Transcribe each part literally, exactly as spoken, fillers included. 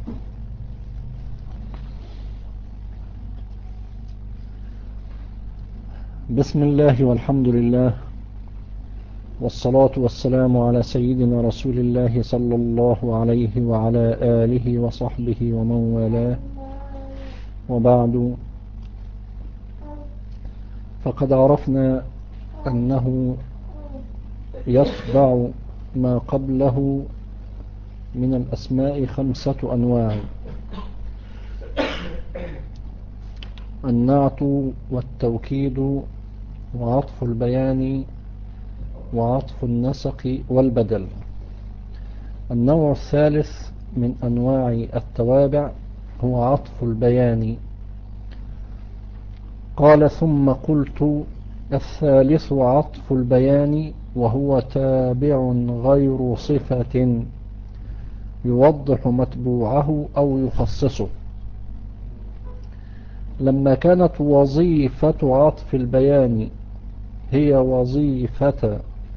بسم الله والحمد لله، والصلاة والسلام على سيدنا رسول الله صلى الله عليه وعلى آله وصحبه ومن والاه، وبعد. فقد عرفنا أنه يتبع ما قبله من الأسماء خمسة أنواع: النعت والتوكيد وعطف البيان وعطف النسق والبدل. النوع الثالث من أنواع التوابع هو عطف البيان. قال: ثم قلت: الثالث عطف البيان، وهو تابع غير صفة يوضح متبوعه أو يخصصه. لما كانت وظيفة عطف البيان هي وظيفة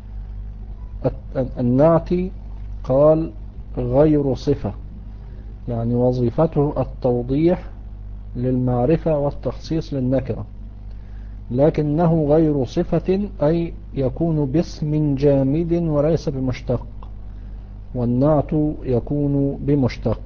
النعت، قال غير صفة، يعني وظيفته التوضيح للمعرفة والتخصيص للنكرة، لكنه غير صفة، أي يكون باسم جامد وليس بمشتق، والنعت يكون بمشتق.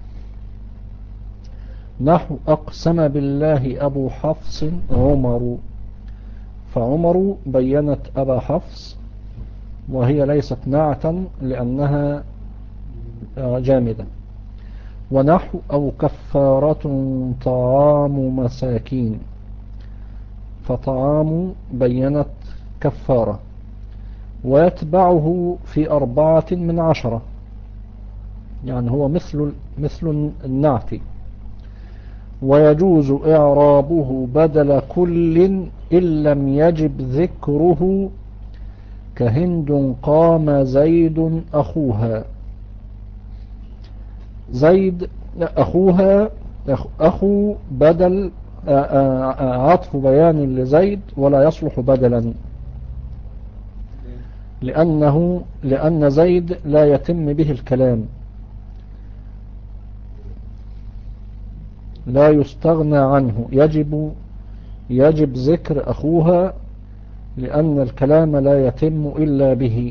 نحو: أقسم بالله أبو حفص عمر، فعمر بينت أبا حفص، وهي ليست نعتا لأنها جامدة. ونحو: أو كفارة طعام مساكين، فطعام بينت كفارة. ويتبعه في أربعة من عشرة، يعني هو مثل مثل النعت. ويجوز إعرابه بدل كل إن لم يجب ذكره، كهند قام زيد أخوها. زيد أخوها، أخو بدل عطف بيان لزيد ولا يصلح بدلا، لأنه لأن زيد لا يتم به الكلام، لا يستغنى عنه، يجب يجب ذكر أخوها، لأن الكلام لا يتم إلا به.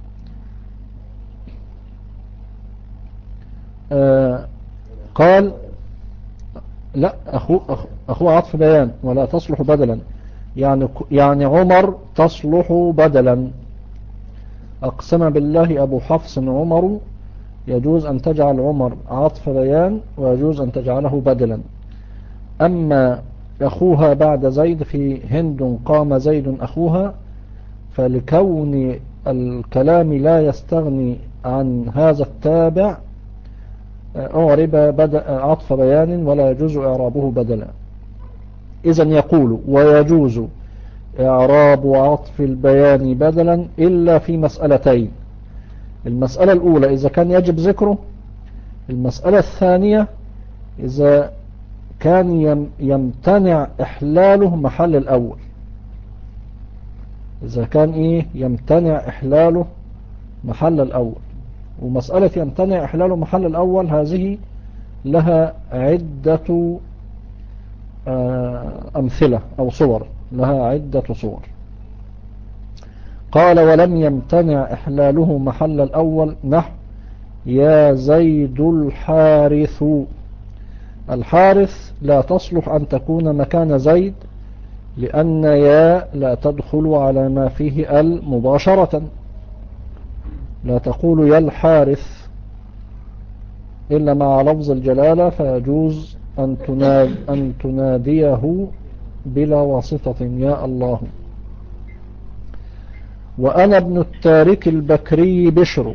آه قال: لا، أخو, أخو عطف بيان ولا تصلح بدلا، يعني يعني عمر تصلح بدلا. أقسم بالله أبو حفص عمر، يجوز أن تجعل عمر عطف بيان ويجوز أن تجعله بدلا. أما أخوها بعد زيد في هند قام زيد أخوها، فلكون الكلام لا يستغني عن هذا التابع أعرب عطف بيان ولا يجوز إعرابه بدلا. إذن يقول: ويجوز إعراب عطف البيان بدلا إلا في مسألتين: المسألة الأولى إذا كان يجب ذكره، المسألة الثانية إذا كان يمتنع إحلاله محل الأول. إذا كان إيه يمتنع إحلاله محل الأول. ومسألة يمتنع إحلاله محل الأول هذه لها عدة أمثلة أو صور، لها عدة صور. قال: ولم يمتنع إحلاله محل الأول، نحو: يا زيد الحارث. الحارث لا تصلح أن تكون مكان زيد، لأن يا لا تدخل على ما فيه ال مباشرة، لا تقول يا الحارث إلا مع لفظ الجلالة، فيجوز أن تناد أن تناديه بلا واسطة: يا الله. وأنا ابن التارك البكري بشر.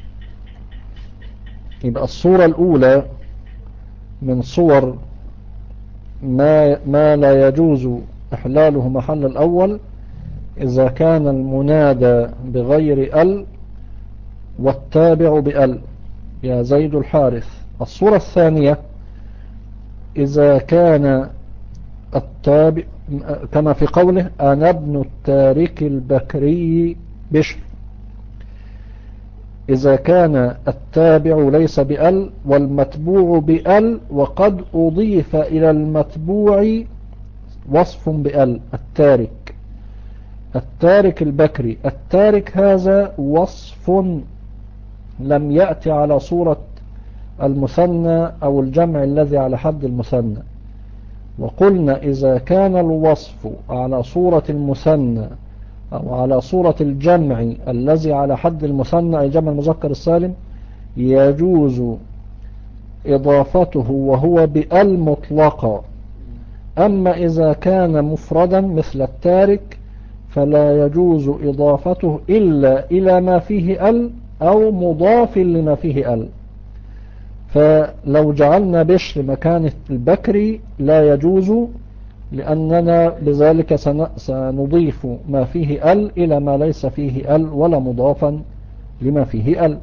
يبقى الصورة الأولى من صور ما, ما لا يجوز إحلاله محل الأول إذا كان المنادى بغير ال والتابع بال، يا زيد الحارث. الصورة الثانية إذا كان التابع كما في قوله: أنا ابن التارك البكري بشر. إذا كان التابع ليس بأل والمتبوع بأل وقد أضيف إلى المتبوع وصف بأل. التارك، التارك البكري، التارك هذا وصف لم يأتي على صورة المثنى أو الجمع الذي على حد المثنى. وقلنا إذا كان الوصف على صورة المثنى أو على صورة الجمع الذي على حد المثنى أي جمع المذكر السالم يجوز إضافته وهو بأل مطلقة. أما إذا كان مفردا مثل التارك فلا يجوز إضافته إلا إلى ما فيه أل أو مضاف لما فيه أل. فلو جعلنا بشر مكان البكري لا يجوز، لأننا بذلك سنضيف ما فيه ال إلى ما ليس فيه ال ولا مضافا لما فيه ال.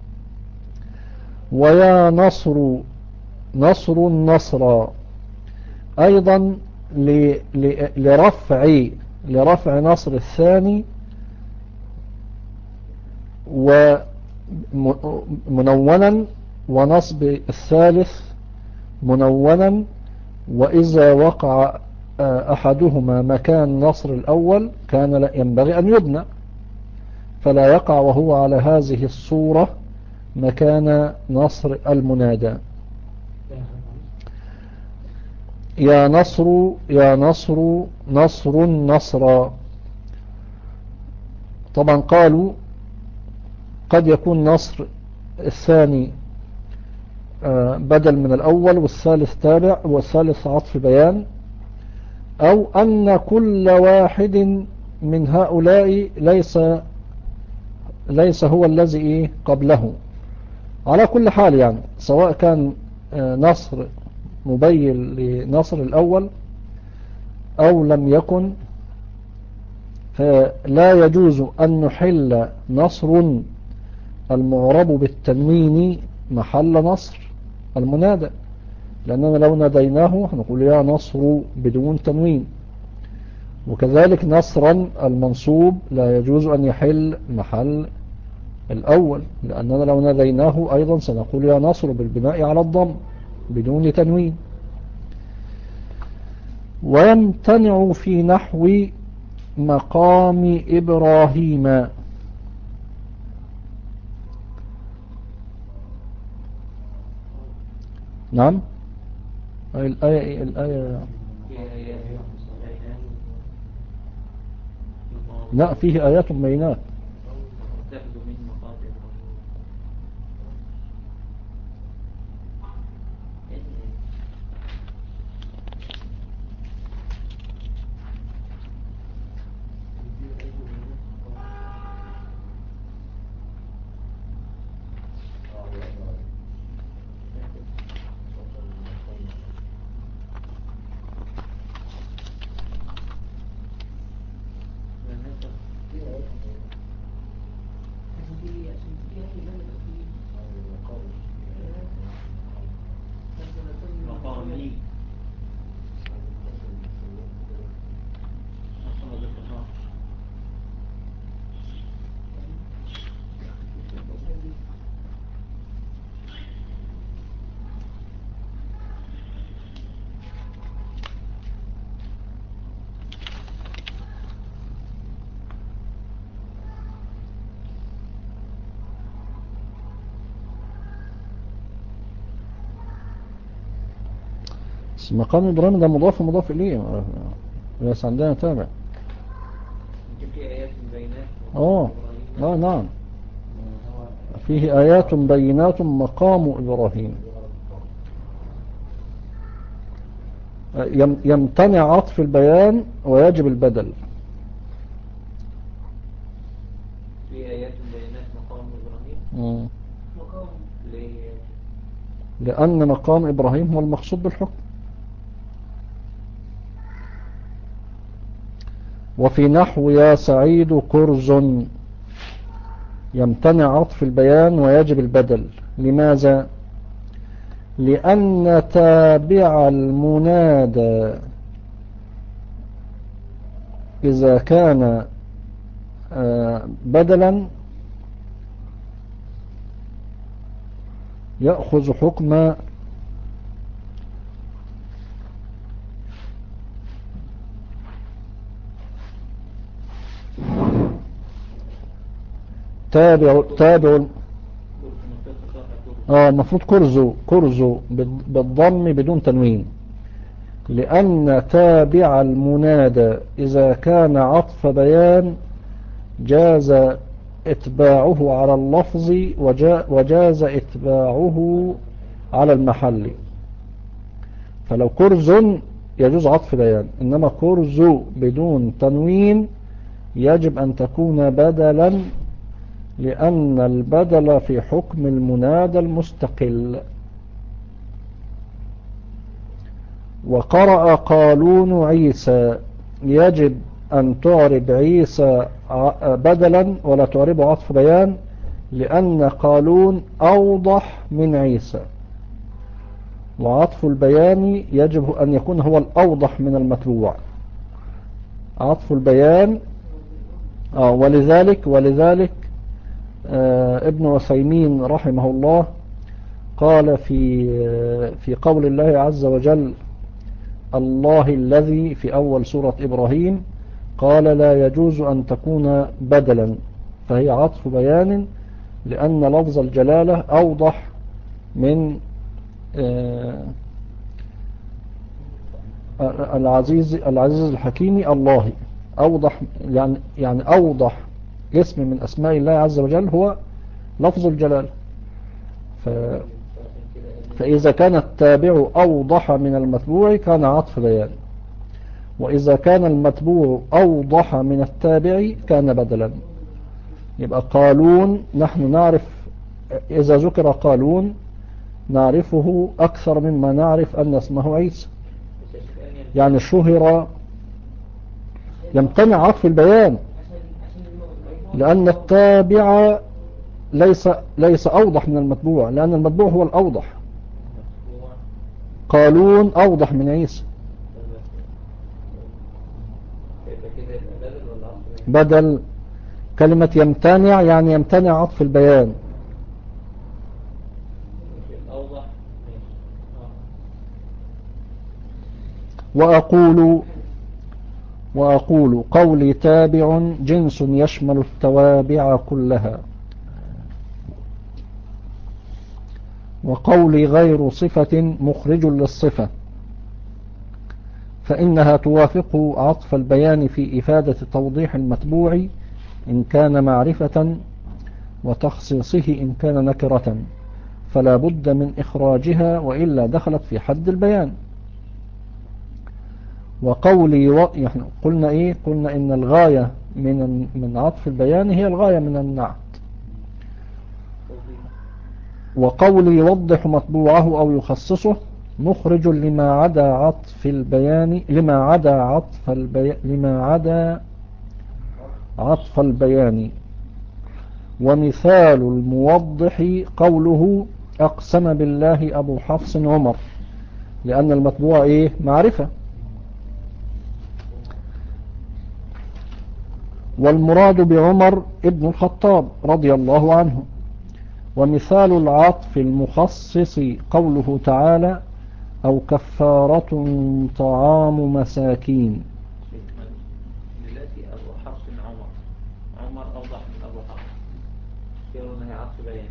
ويا نصر، نصر النصر أيضا لرفع لرفع نصر الثاني ومنونا، ونصب الثالث منونا. وإذا وقع أحدهما مكان نصر الأول كان ينبغي أن يبنى، فلا يقع وهو على هذه الصورة مكان نصر المنادى. يا نصر، يا نصر، نصر النصر. طبعا قالوا قد يكون نصر الثاني بدل من الأول والثالث تابع والثالث عطف بيان، أو أن كل واحد من هؤلاء ليس ليس هو الذي قبله. على كل حال يعني سواء كان نصر مبين لنصر الأول أو لم يكن، فلا يجوز أن نحل نصر المعرب بالتنوين محل نصر المنادى، لأننا لو ناديناه هنقول يا نصر بدون تنوين. وكذلك نصرا المنصوب لا يجوز أن يحل محل الأول، لأننا لو ناديناه أيضا سنقول يا نصر بالبناء على الضم بدون تنوين. ويمتنع في نحو مقام إبراهيم. نعم الآية الآية لا فيه آيات بينات. مقام إبراهيم ده مضاف ومضاف إليه، بس عندنا تابع. في آيات بينات اه اه نعم فيه آيات بينات مقام إبراهيم. يمتنع عطف البيان ويجب البدل. في آيات بينات مقام إبراهيم. مم. مقام ليه؟ لأن مقام إبراهيم هو المقصود بالحكم. وفي نحو يا سعيد كرز يمتنع عطف البيان ويجب البدل. لماذا؟ لأن تابع المنادى إذا كان بدلا يأخذ حكم تابع تابع اه المفروض كرزو كرزو بالضم بدون تنوين، لأن تابع المنادى إذا كان عطف بيان جاز اتباعه على اللفظ وجاز اتباعه على المحل. فلو كرز يجوز عطف بيان، إنما كرز بدون تنوين يجب أن تكون بدلا، لأن البدل في حكم المنادى المستقل. وقرأ قالون عيسى، يجب أن تعرب عيسى بدلا ولا تعرب عطف بيان، لأن قالون أوضح من عيسى، وعطف البيان يجب أن يكون هو الأوضح من المتبوع. عطف البيان آه ولذلك ولذلك آه ابن وثيمين رحمه الله قال في آه في قول الله عز وجل الله الذي في أول سورة إبراهيم، قال لا يجوز أن تكون بدلا، فهي عطف بيان، لأن لفظ الجلالة أوضح من آه العزيز العزيز الحكيم الله، أوضح يعني يعني أوضح اسم من أسماء الله عز وجل هو لفظ الجلال. ف فإذا كان التابع أوضح من المتبوع كان عطف بيان، وإذا كان المتبوع أوضح من التابع كان بدلا. يبقى قالون نحن نعرف، إذا ذكر قالون نعرفه أكثر مما نعرف أن اسمه عيسى، يعني شهر يمتنع عطف البيان، لأن التابع ليس ليس أوضح من المتبوع، لأن المتبوع هو الأوضح. قالون أوضح من عيسى. بدل كلمة يمتنع يعني يمتنع عطف البيان. وأقول وأقول قولي تابع جنس يشمل التوابع كلها، وقولي غير صفة مخرج للصفة، فإنها توافق عطف البيان في إفادة توضيح المتبوع إن كان معرفة، وتخصيصه إن كان نكرة، فلا بد من إخراجها وإلا دخلت في حد البيان. وقولي و... يعني قلنا إيه قلنا إن الغاية من من عطف البيان هي الغاية من النعت. وقولي يوضح مطبوعه أو يخصصه مخرج لما عدا عطف البيان لما عدا عطف البيان لما عدا عطف البيان. ومثال الموضح قوله أقسم بالله أبو حفص عمر، لأن المطبوع إيه معرفة. والمراد بعمر ابن الخطاب رضي الله عنه. ومثال العطف المخصص قوله تعالى أو كفارة طعام مساكين. دلوقتي أبو حفص عمر عمر أوضح من أبو حفص، يقولوا إنها عطف بيان.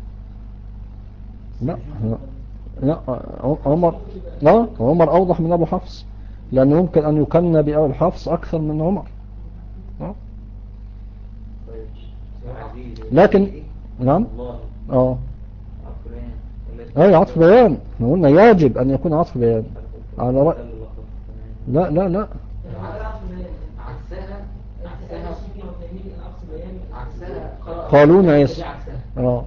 لا لا عمر لا عمر أوضح من أبو حفص، لأنه يمكن أن يكن بأبو حفص أكثر من عمر. لكن نعم اه اي عطف بيان، احنا قلنا يجب ان يكون عطف بيان على رأي. لا لا لا قالون عيسى اه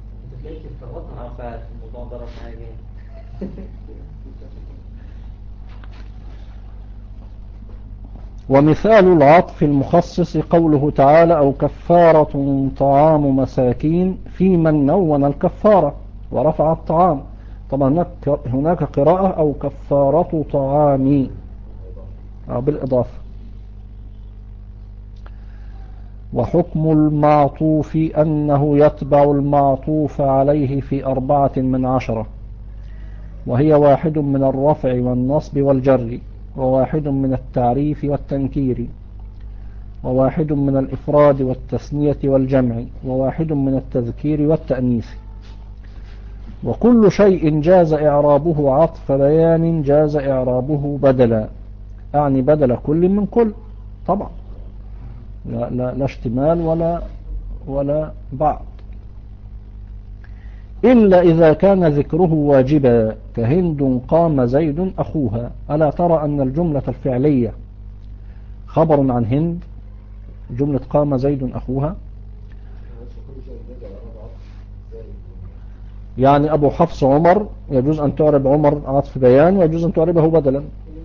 ومثال العطف المخصص قوله تعالى أو كفارة طعام مساكين في من نون الكفارة ورفع الطعام. طبعا هناك قراءة أو كفارة طعام بالإضافة. وحكم المعطوف أنه يتبع المعطوف عليه في أربعة من عشرة، وهي واحد من الرفع والنصب والجر، وواحد من التعريف والتنكير، وواحد من الإفراد والتثنية والجمع، وواحد من التذكير والتأنيث. وكل شيء جاز إعرابه عطف بيان جاز إعرابه بدلا، أعني بدل كل من كل طبعا، لا, لا, لا اشتمال ولا ولا بعض، إلا إذا كان ذكره واجبا كهند قام زيد أخوها. ألا ترى أن الجملة الفعلية خبر عن هند، جملة قام زيد أخوها، يعني أبو حفص عمر يجوز أن تعرب عمر عطف بيان ويجوز أن تعربه بدلا،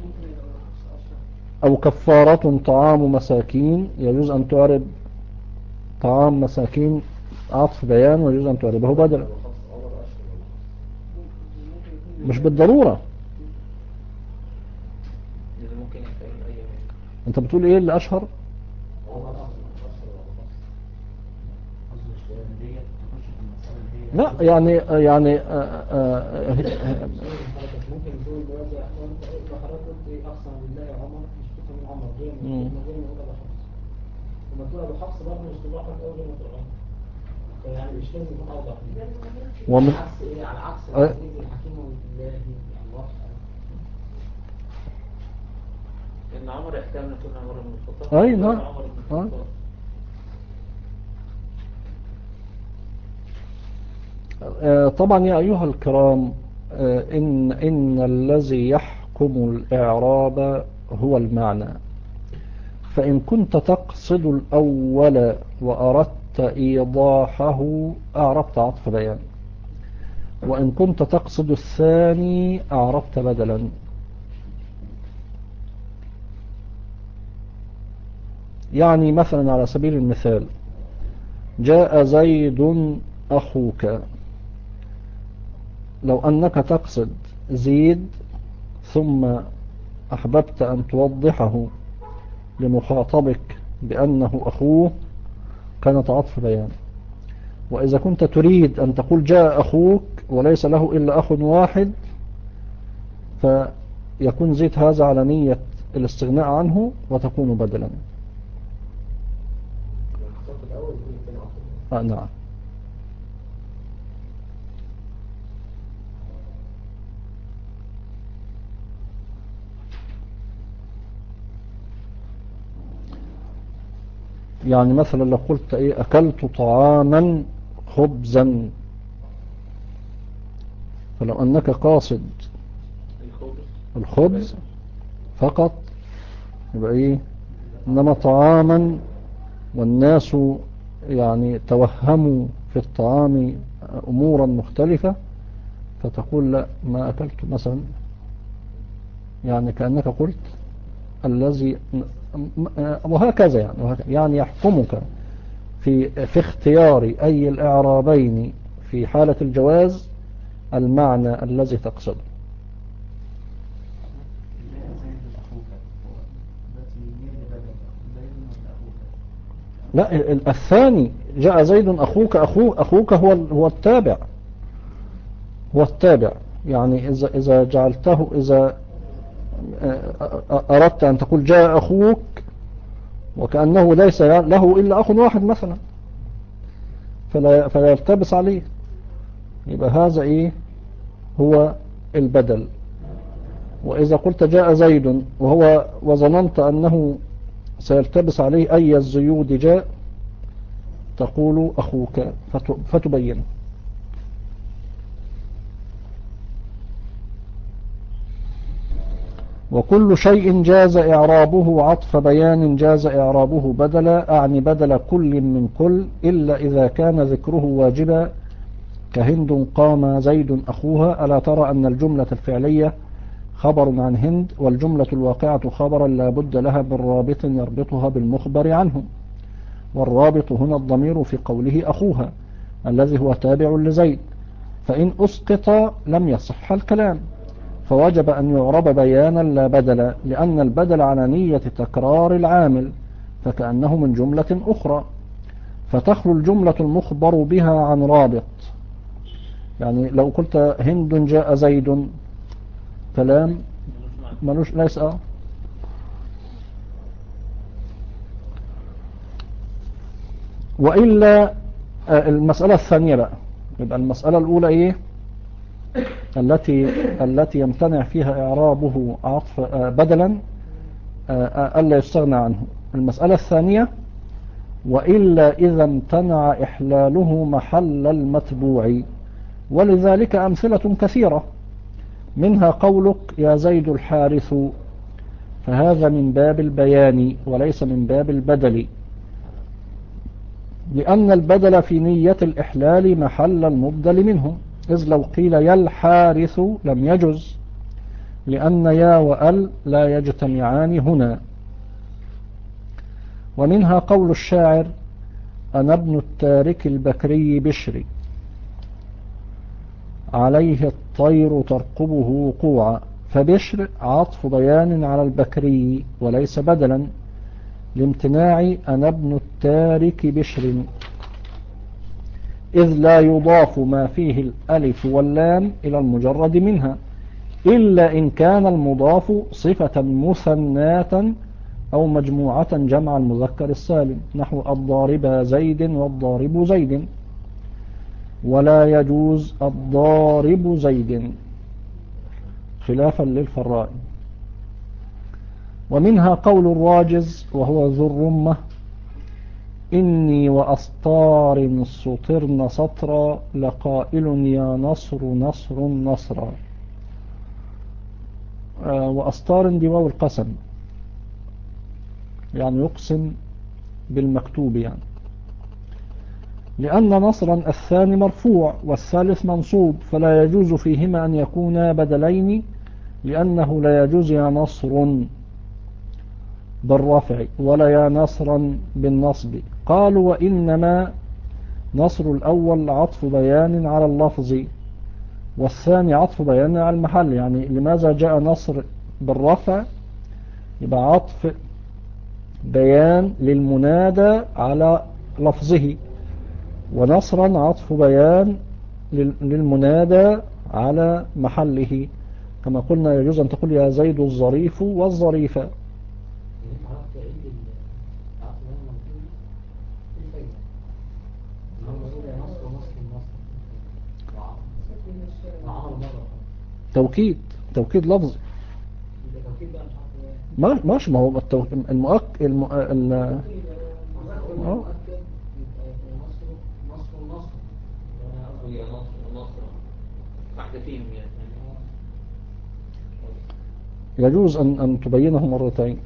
أو كفارة طعام مساكين يجوز أن تعرب طعام مساكين عطف بيان ويجوز أن تعربه بدلا، مش بالضرورة. أنت بتقول إيه اللي أشهر؟ لا يعني يعني آآ آآ ممكن تقول دلوقتي حضرتك قلت ايه اقسم بالله عمر مش بتفهم من عمر غير ما غير ما تقول ابو حفص، لما تقول ابو حفص برضه مش تضحك قوي زي ما تقول عمر، فيعني مش لازم يكون اوضح ومن على عكس ايه على عكس العزيز الحكيم والله يعني واضحه. ان عمر يحتمل ان يكون عمر بن الخطاب. اي نعم. طبعا يا أيها الكرام، إن, إن الذي يحكم الإعراب هو المعنى، فإن كنت تقصد الأول وأردت إيضاحه أعربت عطف بيان، وإن كنت تقصد الثاني أعربت بدلا. يعني مثلا على سبيل المثال جاء زيد أخوك، لو أنك تقصد زيد ثم أحببت أن توضحه لمخاطبك بأنه أخوه كانت عطف بيان. وإذا كنت تريد أن تقول جاء أخوك وليس له إلا أخ واحد فيكون زيد هذا على نية الاستغناء عنه وتكون بدلا. آه نعم. يعني مثلا لو قلت ايه اكلت طعاما خبزا، فلو انك قاصد الخبز فقط يبقى ايه، انما طعاما والناس يعني توهموا في الطعام امورا مختلفة فتقول لا ما اكلت مثلا، يعني كأنك قلت الذي، وهكذا يعني وهكذا يعني يحكمك في في اختيار أي الإعرابين في حالة الجواز المعنى الذي تقصده. لا الثاني جاء زيد أخوك، أخوك, أخوك هو هو التابع، هو التابع. يعني إذا إذا جعلته، إذا أردت أن تقول جاء أخوك وكأنه ليس له إلا أخ واحد مثلا فلا, فلا يلتبس عليه، يبقى هذا إيه هو البدل. وإذا قلت جاء زيد وهو وظننت أنه سيلتبس عليه أي الزيود جاء تقول أخوك فتبين. وكل شيء جاز إعرابه عطف بيان جاز إعرابه بدلا، أعني بدل كل من كل، إلا إذا كان ذكره واجبا كهند قام زيد أخوها. ألا ترى أن الجملة الفعلية خبر عن هند، والجملة الواقعة خبرا لا بد لها من رابط يربطها بالمخبر عنه، والرابط هنا الضمير في قوله أخوها الذي هو تابع لزيد، فإن أسقط لم يصح الكلام، فوجب أن يعرب بيانا لا بدلا، لأن البدل على نية تكرار العامل فكأنه من جملة أخرى. فتخلو الجملة المخبر بها عن رابط. يعني لو قلت هند جاء زيد كلام ملوش ليس أه وإلا المسألة الثانية بقى، يبقى المسألة الأولى إيه التي التي يمتنع فيها إعرابه عطف بدلا ألا يستغنى عنه. المسألة الثانية وإلا إذا امتنع إحلاله محل المتبوع، ولذلك أمثلة كثيرة، منها قولك يا زيد الحارث، فهذا من باب البيان وليس من باب البدل، لأن البدل في نية الإحلال محل المبدل منه، إذ لو قيل يا الحارث لم يجز، لأن يا وأل لا يجتمعان هنا. ومنها قول الشاعر أنا ابن التارك البكري بشري، عليه الطير ترقبه وقوعا، فبشر عطف بيان على البكري وليس بدلا، لامتناع أنا ابن التارك بشر، إذ لا يضاف ما فيه الألف واللام إلى المجرد منها، إلا إن كان المضاف صفة مثناة أو مجموعة جمع المذكر السالم، نحو الضارب زيد والضارب زيد، ولا يجوز الضارب زيد خلافا للفراء. ومنها قول الراجز وهو ذو الرمة إني وأسطار سطرن سطرا، لقائل يا نصر نصر نصرا. آه وأسطار دي واو القسم، يعني يقسم بالمكتوب، يعني لأن نصرا الثاني مرفوع والثالث منصوب، فلا يجوز فيهما أن يكونا بدلين، لأنه لا يجوز يا نصر بالرفع ولا يا نصرا بالنصب. قالوا وإنما نصر الأول عطف بيان على اللفظ، والثاني عطف بيان على المحل. يعني لماذا جاء نصر بالرفع؟ يبقى عطف بيان للمنادى على لفظه، ونصرا عطف بيان للمنادى على محله، كما قلنا يجوز أن تقول يا زيد الظريف والظريفة. توكيد توكيد لفظي ما ماشي، ما هو التو... المؤك الم... ال... اه يجوز أن أن تبينه مرتين.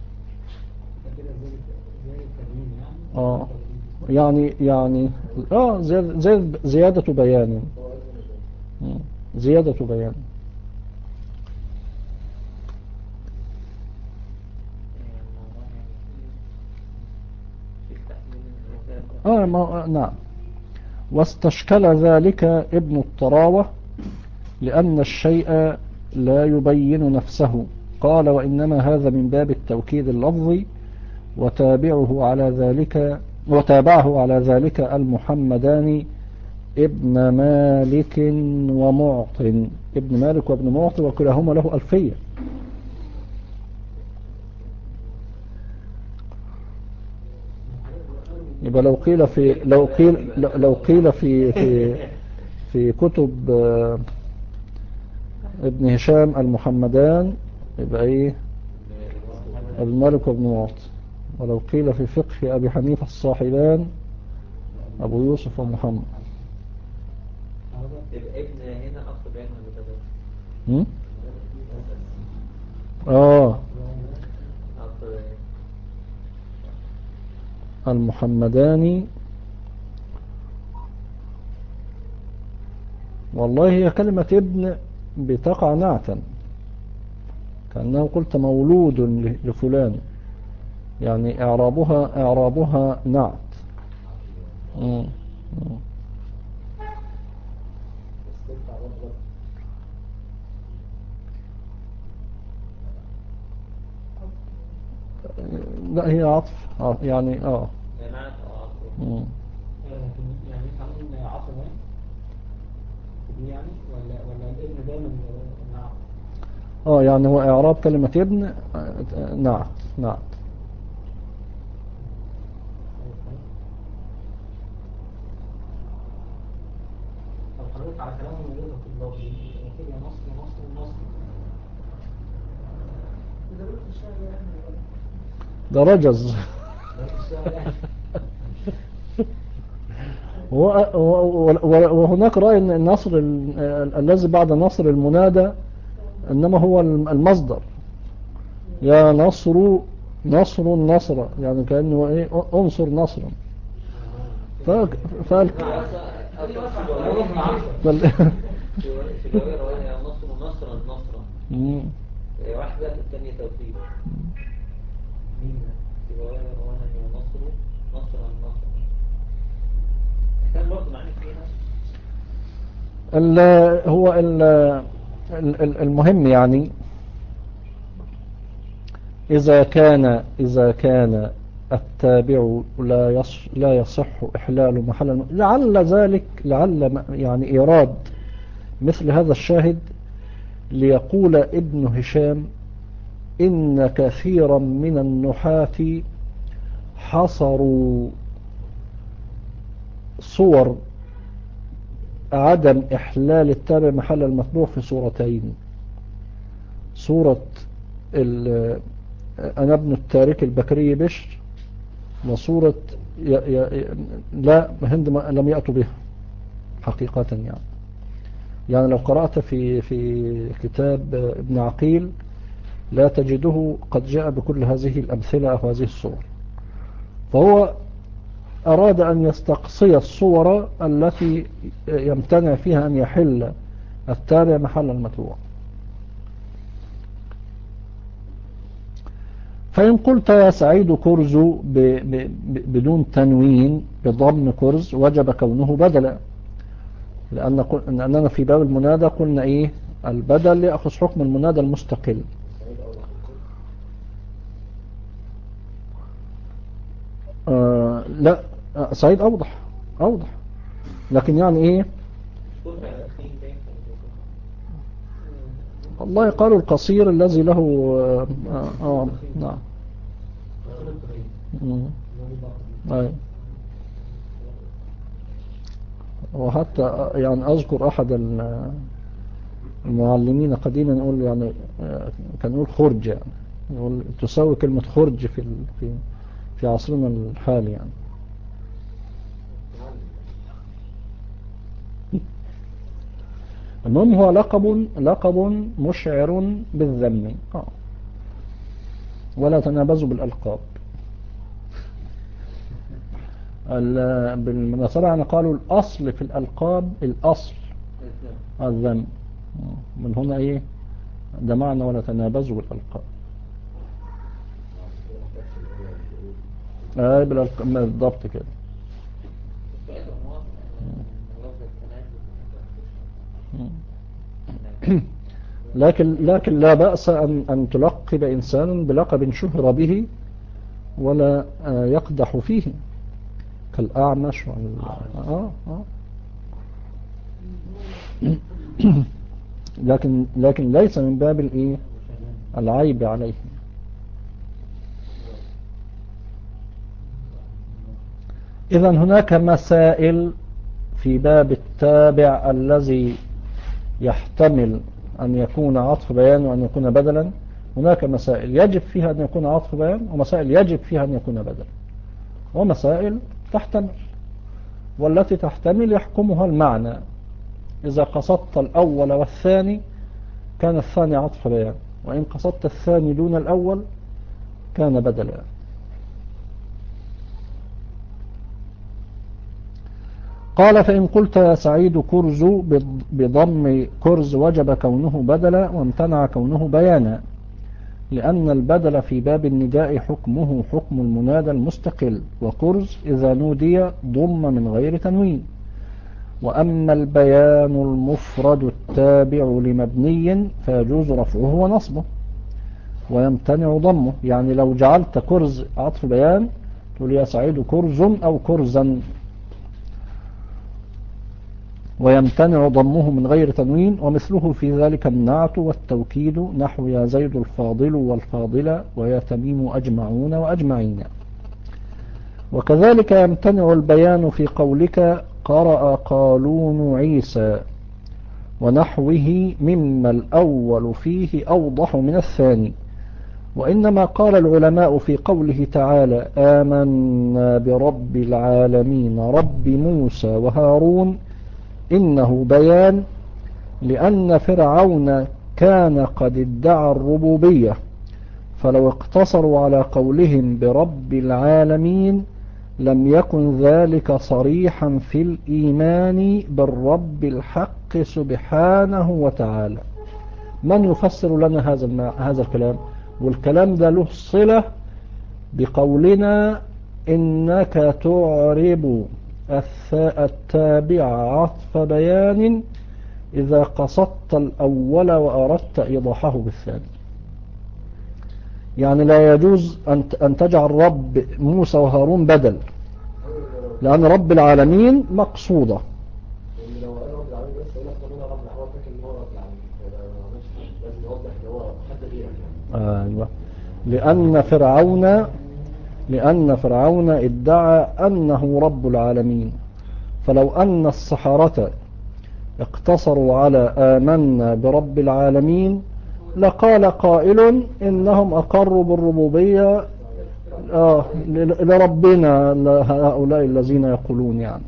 اه يعني يعني اه زيادة, زيادة, زيادة بيان زيادة بيان اه ما نعم. واستشكل ذلك ابن الطراوة لأن الشيء لا يبين نفسه، قال وإنما هذا من باب التوكيد اللفظي، وتابعه على ذلك وتابعه على ذلك المحمدان ابن مالك ومعطن، ابن مالك وابن معطن وكلاهما له ألفية. يبقى لو قيل في لو قيل لو قيل في في في كتب ابن هشام المحمدان يبقى ايه ابن مالك وابن معطن، ولو قيل في فقه أبي حنيفة الصاحبان أبو يوسف ومحمد. يبقى ابن هنا أصل بيان هم؟ آه المحمداني، والله هي كلمة ابن بتقع نعتا، كأنه قلت مولود لفلان، يعني إعرابها إعرابها نعت. مم. مم. لا هي عطف يعني اه جماعة أو عطف. مم. دايما نعم. اه يعني هو إعراب كلمة ابن آه، نعت نعت. طب حضرتك على كلام الموجود في اللفظ المفروض يا مصر مصر مصر. إذا قلت الشعر يعني ده رجز. الشعر يعني و- و- و- وهناك رأي أن النصر ال- ال- الذي بعد نصر المنادى إنما هو المصدر. يا نصر نصر نصرا، يعني كأنه إيه أنصر نصرا. ف... ف... فال... سيبويه رواية نصر نصرا نصرا، مم. واحدة الثانية توكيد. مين ده؟ سيبويه رواية نصر نصرا نصرا، كان برضه معنى فيها. ال... هو ال... ال- ال- المهم يعني إذا كان إذا كان التابع لا يصح لا يصح إحلال محل الم... لعل ذلك لعل م- يعني إيراد مثل هذا الشاهد ليقول ابن هشام إن كثيرا من النحاة حصروا صور عدم إحلال التابع محل المطبوع في صورتين: صورة ال- أنا ابن التاريخ البكري بشر، وصورة ي... ي... لا هند ما لم يأتوا بها حقيقة. يعني يعني لو قرأت في في كتاب ابن عقيل لا تجده قد جاء بكل هذه الأمثلة أو هذه الصور. فهو أراد أن يستقصي الصور التي يمتنع فيها أن يحل التابع محل المتبوع. فإن قلت يا سعيد كرز ب ب ب بدون تنوين بضم كرز وجب كونه بدلا، لأن قل... لأننا في باب المنادى قلنا إيه البدل يأخذ حكم المنادى المستقل. آه لا آه سعيد أوضح أوضح، لكن يعني إيه الله قالوا القصير الذي له آه آه آه نعم. مم. أي. وحتى يعني أذكر أحد المعلمين قديما يقول يعني آه كان يقول خرج، يعني يقول تساوي كلمة خرج في ال... في في عصرنا الحالي يعني. المهم هو لقب لقب مشعر بالذم آه. ولا تنابزوا بالألقاب. بالمناسبة يعني قالوا الأصل في الألقاب الأصل الذم، من هنا إيه ده معنى ولا تنابزوا بالألقاب. آه بالألقاب بالضبط كده. لكن لكن لا بأس أن أن تلقب إنسان بلقب شهر به ولا يقدح فيه كالأعمش وال... آه آه. لكن لكن ليس من باب الإيه العيب عليه. إذا هناك مسائل في باب التابع الذي يحتمل أن يكون عطف بيان وأن يكون بدلا. هناك مسائل يجب فيها أن يكون عطف بيان، ومسائل يجب فيها أن يكون بدلا، ومسائل تحتمل، والتي تحتمل يحكمها المعنى. إذا قصدت الأول والثاني كان الثاني عطف بيان، وإن قصدت الثاني دون الأول كان بدلا. قال فإن قلت يا سعيد كرز بضم كرز وجب كونه بدلا وامتنع كونه بيانا، لأن البدل في باب النداء حكمه حكم المنادى المستقل، وكرز إذا نودي ضم من غير تنوين. وأما البيان المفرد التابع لمبني فيجوز رفعه ونصبه ويمتنع ضمه. يعني لو جعلت كرز عطف بيان تقول يا سعيد كرز أو كرزا، ويمتنع ضمه من غير تنوين، ومثله في ذلك النعت والتوكيد نحو يا زيد الفاضل والفاضلة ويا تميم أجمعون وأجمعين. وكذلك يمتنع البيان في قولك قرأ قالون عيسى ونحوه مما الأول فيه أوضح من الثاني. وإنما قال العلماء في قوله تعالى آمنا برب العالمين رب موسى وهارون إنه بيان، لأن فرعون كان قد ادعى الربوبية، فلو اقتصروا على قولهم برب العالمين لم يكن ذلك صريحا في الإيمان بالرب الحق سبحانه وتعالى. من يفسر لنا هذا هذا الكلام؟ والكلام ده له صلة بقولنا إنك تعرب التابع عطف بيان إذا قصدت الأول وأردت إيضاحه بالثاني. يعني لا يجوز أن تجعل رب موسى وهارون بدل، لأن رب العالمين مقصودة. أيوة. لأن فرعون لأن فرعون ادعى أنه رب العالمين، فلو أن السحرة اقتصروا على آمنا برب العالمين لقال قائل إنهم أقروا بالربوبية آه لربنا هؤلاء الذين يقولون يعني.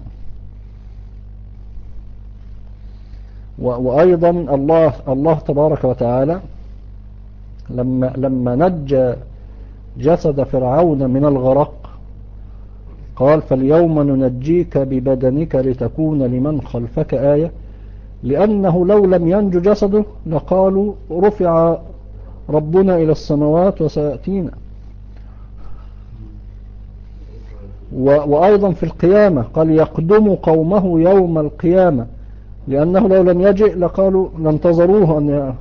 وأيضا الله الله تبارك وتعالى لما لما نجى جسد فرعون من الغرق قال فاليوم ننجيك ببدنك لتكون لمن خلفك آية، لأنه لو لم ينج جسده لقالوا رفع ربنا إلى السماوات وسيأتينا. وأيضا في القيامة قال يقدم قومه يوم القيامة، لأنه لو لم يجئ لقالوا لانتظروه أن ي...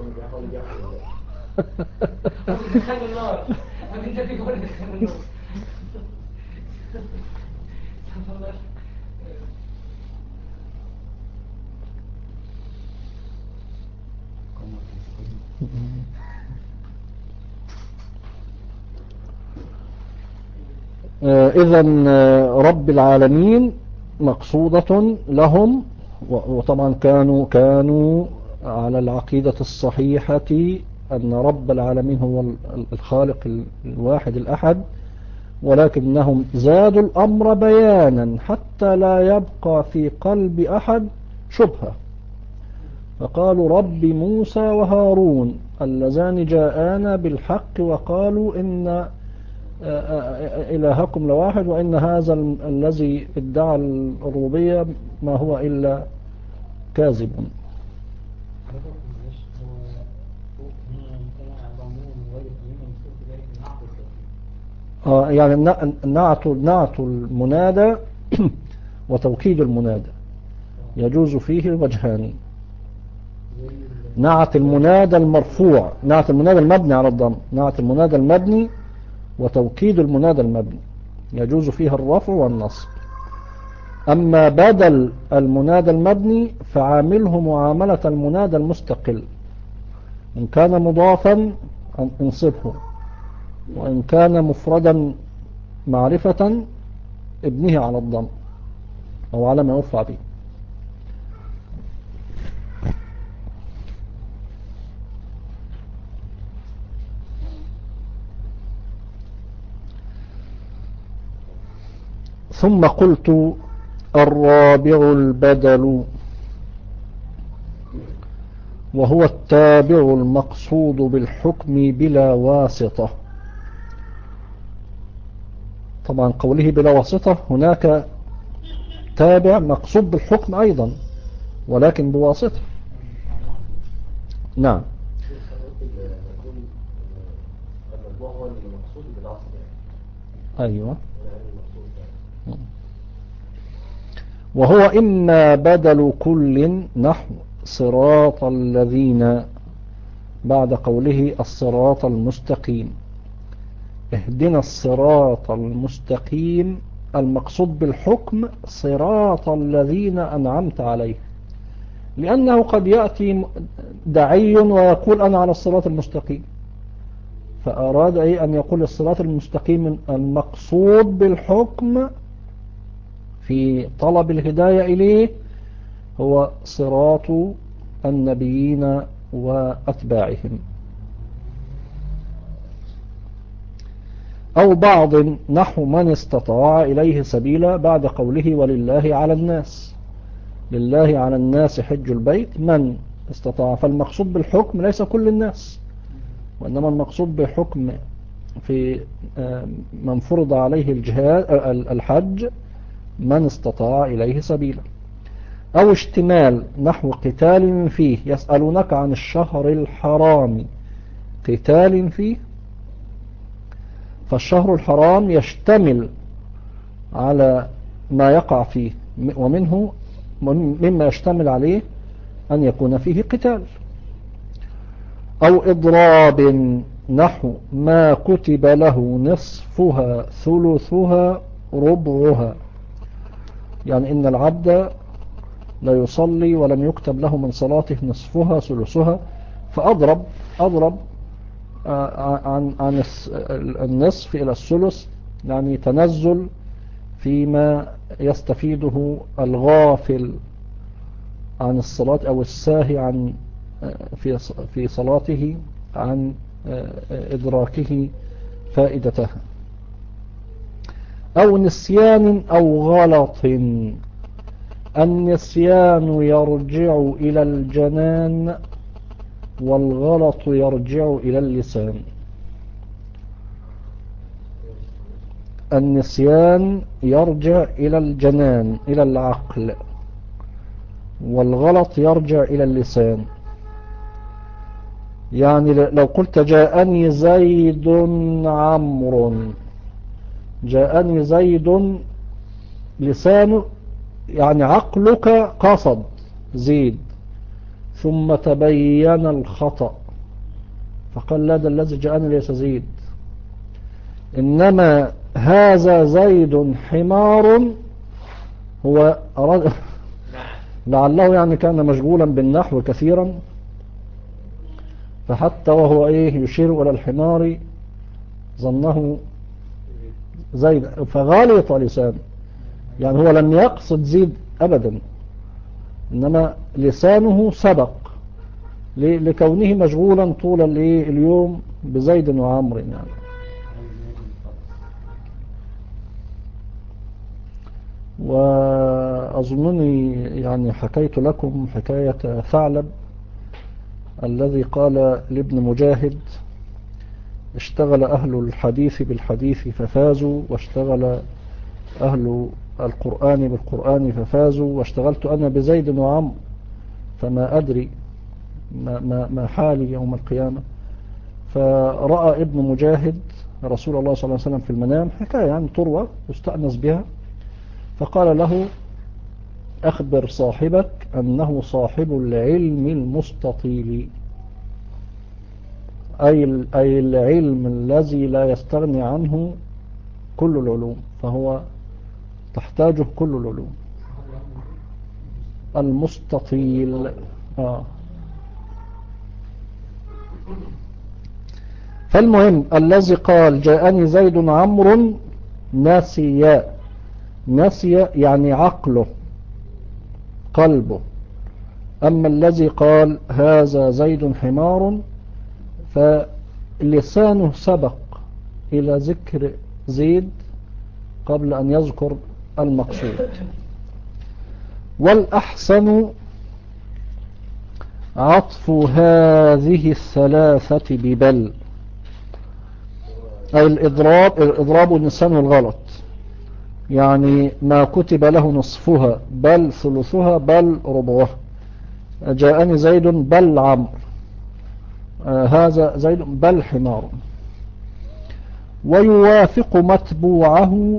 إذن رب العالمين مقصودة لهم، وطبعا كانوا كانوا على العقيدة الصحيحة أن رب العالمين هو الخالق الواحد الأحد، ولكنهم زادوا الأمر بيانا حتى لا يبقى في قلب أحد شبهة، فقالوا رب موسى وهارون اللذان جاءانا بالحق وقالوا إن إلهكم لواحد وإن هذا الذي ادعى الربوبية ما هو إلا كاذب. آه يعني نعت نعت المنادى وتوكيد المنادى يجوز فيه وجهان. نعت المنادى المرفوع، نعت المنادى المبني على الضم، نعت المنادى المبني وتوكيد المنادى المبني يجوز فيها الرفع والنصب. أما بدل المنادى المبني فعامله معاملة المنادى المستقل، إن كان مضافا انصبه، وإن كان مفردا معرفة ابنه على الضم أو على ما يرفع به. ثم قلت الرابع البدل، وهو التابع المقصود بالحكم بلا واسطة. طبعا قوله بلا واسطة هناك تابع مقصود بالحكم أيضا ولكن بواسطة. نعم. أيوة. وهو إما بدل كل نحو صراط الذين بعد قوله الصراط المستقيم، اهدنا الصراط المستقيم المقصود بالحكم صراط الذين أنعمت عليه، لأنه قد يأتي داعي ويقول أنا على الصراط المستقيم، فأراد أي أن يقول الصراط المستقيم المقصود بالحكم في طلب الهداية إليه هو صراط النبيين وأتباعهم. أو بعض نحو من استطاع إليه سبيلا بعد قوله ولله على الناس، لله على الناس حج البيت من استطاع، فالمقصود بالحكم ليس كل الناس، وإنما المقصود بحكم في من فرض عليه الجهاد الحج من استطاع إليه سبيلا. أو اشتمال نحو قتال فيه، يسألونك عن الشهر الحرام قتال فيه، فالشهر الحرام يشتمل على ما يقع فيه، ومنه مما يشتمل عليه أن يكون فيه قتال. أو إضراب نحو ما كتب له نصفها ثلثها ربعها، يعني إن العبد لا يصلي ولم يكتب له من صلاته نصفها ثلثها، فأضرب أضرب عن عن النصف إلى الثلث، يعني تنزل فيما يستفيده الغافل عن الصلاة أو الساهي عن في في صلاته عن إدراكه فائدتها. أو نسيان أو غلط، النسيان يرجع إلى الجنان والغلط يرجع إلى اللسان. النسيان يرجع إلى الجنان إلى العقل، والغلط يرجع إلى اللسان. يعني لو قلت جاءني زيد عمرو، جاءني زيد، لسانه يعني عقلك قصد زيد ثم تبين الخطأ فقال لا، ده الذي جاءني ليس زيد، إنما هذا زيد حمار، هو أراد لعله يعني كان مشغولا بالنحو كثيرا، فحتى وهو ايه يشير الى الحمار ظنه زيد فغالط لسانه، يعني هو لم يقصد زيد ابدا، انما لسانه سبق لكونه مشغولا طول اليوم بزيد وعمر. يعني وأظنني يعني حكيت لكم حكاية ثعلب الذي قال لابن مجاهد اشتغل أهل الحديث بالحديث ففازوا، واشتغل أهل القرآن بالقرآن ففازوا، واشتغلت أنا بزيد وعمر فما أدري ما, ما, ما حالي يوم القيامة. فرأى ابن مجاهد رسول الله صلى الله عليه وسلم في المنام، حكاية يعني تروى يستأنس بها، فقال له أخبر صاحبك أنه صاحب العلم المستطيل، أي أي العلم الذي لا يستغني عنه كل العلوم، فهو تحتاجه كل العلوم. المستطيل آه. فالمهم الذي قال جاءني زيد عمرو نسي، نسي يعني عقله قلبه. أما الذي قال هذا زيد حمار فلسانه سبق إلى ذكر زيد قبل أن يذكر المقصود. والأحسن عطف هذه الثلاثة ببل، أي الإضراب، الإضراب والنسيان والغلط، يعني ما كتب له نصفها بل ثلثها بل ربعها، جاءني زيد بل عمرو، آه هذا زيد بل حمار. ويوافق متبوعه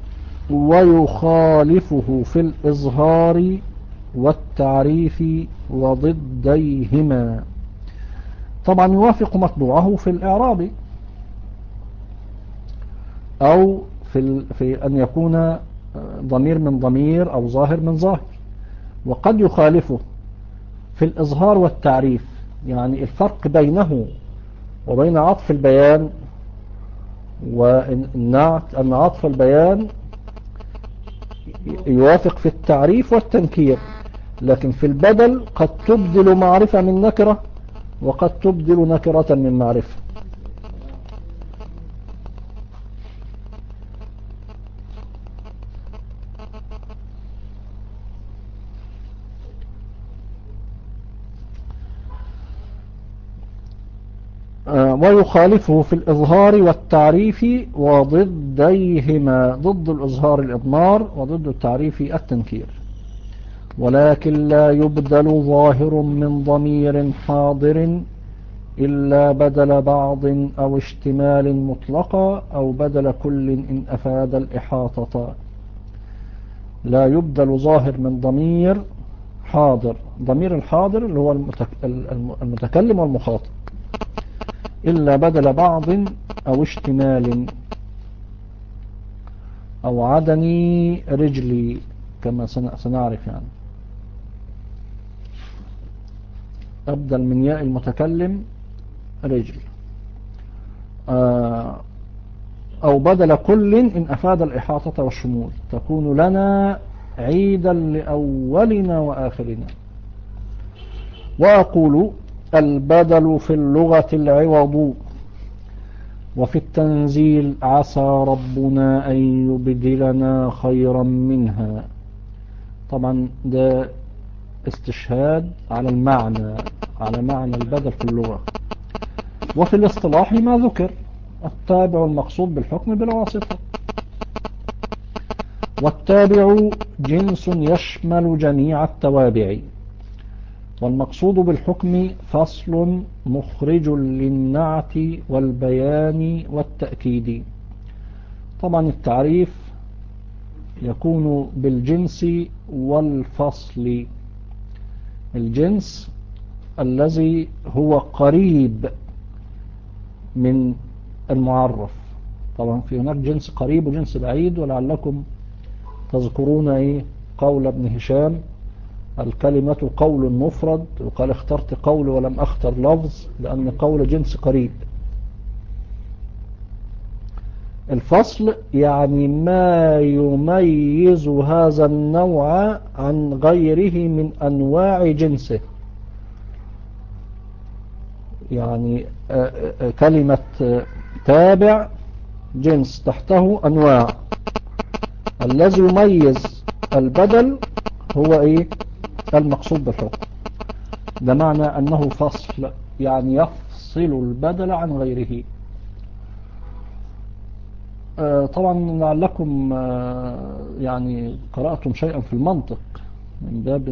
ويخالفه في الإظهار والتعريف وضديهما. طبعا يوافق متبوعه في الإعراب أو في, في أن يكون ضمير من ضمير أو ظاهر من ظاهر، وقد يخالفه في الإظهار والتعريف. يعني الفرق بينه وبين عطف البيان والنعت أن عطف البيان يوافق في التعريف والتنكير، لكن في البدل قد تبدل معرفة من نكرة وقد تبدل نكرة من معرفة. ويخالفه في الإظهار والتعريف وضديهما، ضد الإظهار الإضمار وضد التعريف التنكير. ولكن لا يبدل ظاهر من ضمير حاضر إلا بدل بعض أو اشتمال مطلقا أو بدل كل إن أفاد الإحاطة. لا يبدل ظاهر من ضمير حاضر، ضمير الحاضر اللي هو المتكلم والمخاطب، إلا بدل بعض أو اشتمال أو عدني رجلي كما سنعرف. يعني أبدل من ياء المتكلم رجل، أو بدل كل إن أفاد الإحاطة والشمول، تكون لنا عيدا لأولنا وآخرنا. وأقول البدل في اللغة العوض، وفي التنزيل عسى ربنا أن يبدلنا خيرا منها. طبعا ده استشهاد على المعنى، على معنى البدل في اللغة. وفي الاصطلاح ما ذكر التابع المقصود بالحكم بلا واسطة. والتابع جنس يشمل جميع التوابع، والمقصود بالحكم فصل مخرج للنعت والبيان والتأكيد. طبعا التعريف يكون بالجنس والفصل. الجنس الذي هو قريب من المعرف. طبعا في هناك جنس قريب وجنس بعيد، ولعلكم تذكرون ايه قول ابن هشام: الكلمة قول مفرد، وقال اخترت قول ولم اختر لفظ لأن قول جنس قريب. الفصل يعني ما يميز هذا النوع عن غيره من أنواع جنسه. يعني كلمة تابع جنس تحته أنواع، الذي يميز البدل هو إيه؟ المقصود بالحكم. ده معنى أنه فصل، يعني يفصل البدل عن غيره. طبعا لعلكم يعني قرأتم شيئا في المنطق، من باب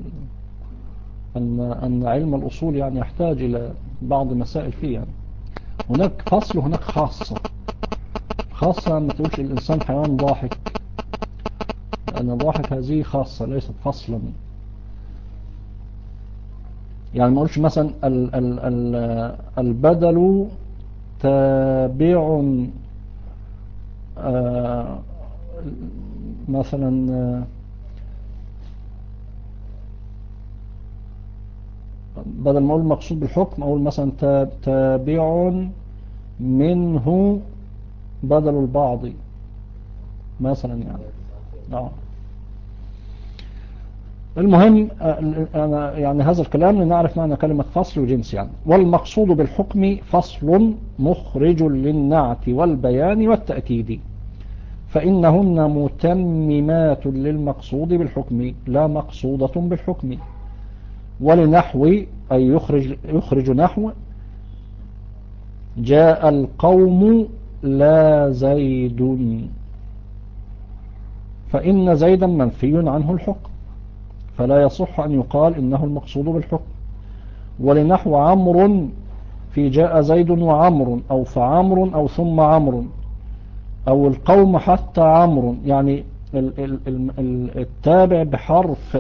أن أن علم الأصول يعني يحتاج إلى بعض مسائل فيه. يعني هناك فصل وهناك خاصة. خاصة ما تقولش الإنسان حيوان ضاحك، لأن الضاحك هذه خاصة ليست فصلا. يعني ما أقولش مثلا ال ال ال البدل تابع آه مثلا آه بدل ما أقول مقصود بالحكم أقول مثلا تابع منه بدل البعض مثلا. يعني آه. المهم أنا يعني هذا الكلام لنعرف معنى كلمة فصل وجنس. يعني والمقصود بالحكم فصل مخرج للنعت والبيان والتأكيد، فإنهن متممات للمقصود بالحكم لا مقصودة بالحكم. ولنحو أي يخرج, يخرج نحو جاء القوم لا زيد، فإن زيدا منفي عنه الحكم فلا يصح أن يقال إنه المقصود بالحكم. ولنحو عمرو في جاء زيد وعمر، أو فعمر أو ثم عمر، أو القوم حتى عمرو. يعني التابع بحرف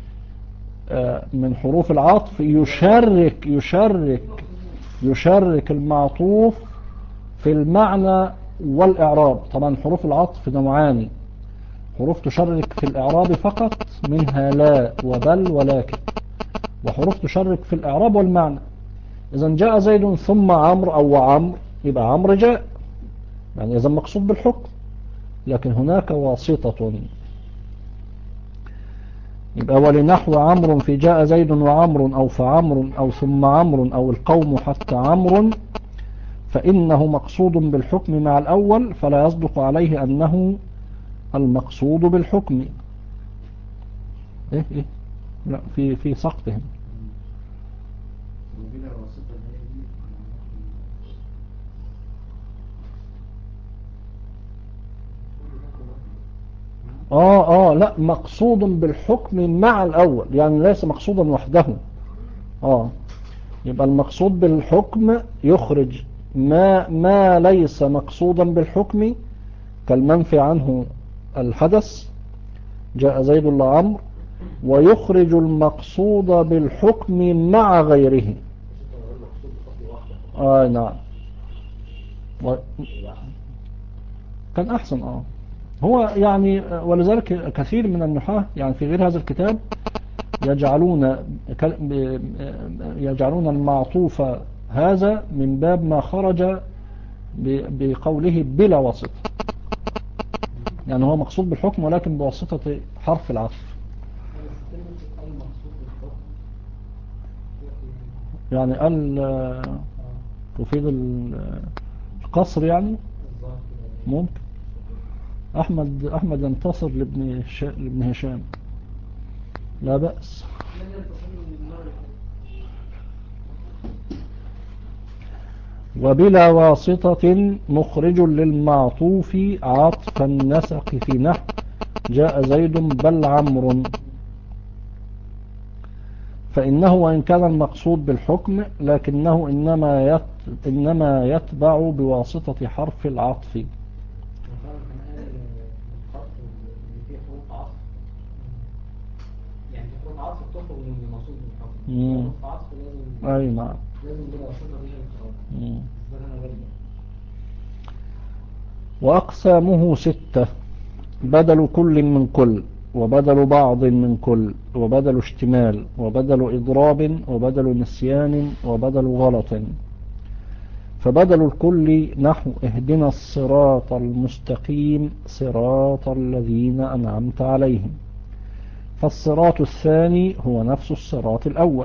من حروف العطف يشرك يشرك يشرك المعطوف في المعنى والإعراب. طبعا حروف العطف نوعان، حروف تشرك في الإعراب فقط منها لا وبل ولكن، وحروف تشرك في الإعراب والمعنى. إذا جاء زيد ثم عمرو أو عمرو يبقى عمرو جاء، يعني إذا مقصود بالحكم، لكن هناك واسطة. يبقى ولنحو عمرو في جاء زيد وعمرو أو فعمرو أو ثم عمرو أو القوم حتى عمرو، فإنه مقصود بالحكم مع الأول، فلا يصدق عليه أنه المقصود بالحكم. إيه إيه لا، في في سقطهم. آه آه لا، مقصود بالحكم مع الأول، يعني ليس مقصودا وحده. آه يبقى المقصود بالحكم يخرج ما ما ليس مقصودا بالحكم، كالمنفي عنه الحدث جاء زيد لعمرو، ويخرج المقصود بالحكم مع غيره. آه نعم و... كان أحسن. آه هو يعني ولذلك كثير من النحاة يعني في غير هذا الكتاب يجعلون يجعلون المعطوف هذا من باب ما خرج بقوله بلا واسطة، يعني هو مقصود بالحكم ولكن بواسطة حرف العطف. يعني قال تفيد القصر يعني ممكن. أحمد أحمد ينتصر لابن لابن هشام، لا بأس. وبلا واسطة مخرج للمعطوف عطف النسق في نحو جاء زيد بل عمرو، فإنه وإن كان المقصود بالحكم لكنه إنما يت إنما يتبع بواسطة حرف العطف. يعني في حروف عطف تخرج من المقصود بالحكم، حروف عطف لازم أي نعم لازم بلا واسطة دي الإخراج. وأقسامه ستة: بدل كل من كل، وبدل بعض من كل، وبدل اشتمال، وبدل إضراب، وبدل نسيان، وبدل غلط. فبدل الكل نحو اهدنا الصراط المستقيم صراط الذين أنعمت عليهم، فالصراط الثاني هو نفس الصراط الأول.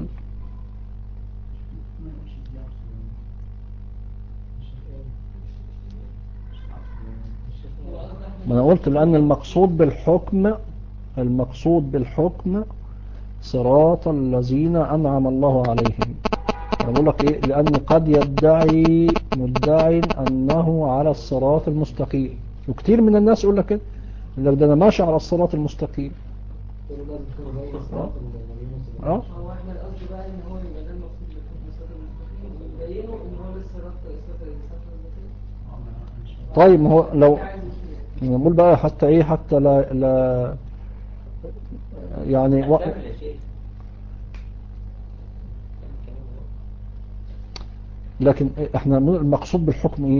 ما أنا قلت لأن المقصود بالحكم المقصود بالحكم صراط الذين أنعم الله عليهم. أنا بقول لك إيه، لأن قد يدعي مدعي أنه على الصراط المستقيم، وكتير من الناس يقول لك كده، يقول لك ده أنا ماشي على الصراط المستقيم. اه هو احنا القصد بقى ان هو يبقى ده المقصود بالحكم الصراط المستقيم، ويبينوا ان هو لسه ربط الصفه المستقيم. طيب ما هو لو نقول بقى حتى ايه، حتى لا, لا يعني و... لكن احنا المقصود بالحكم ايه؟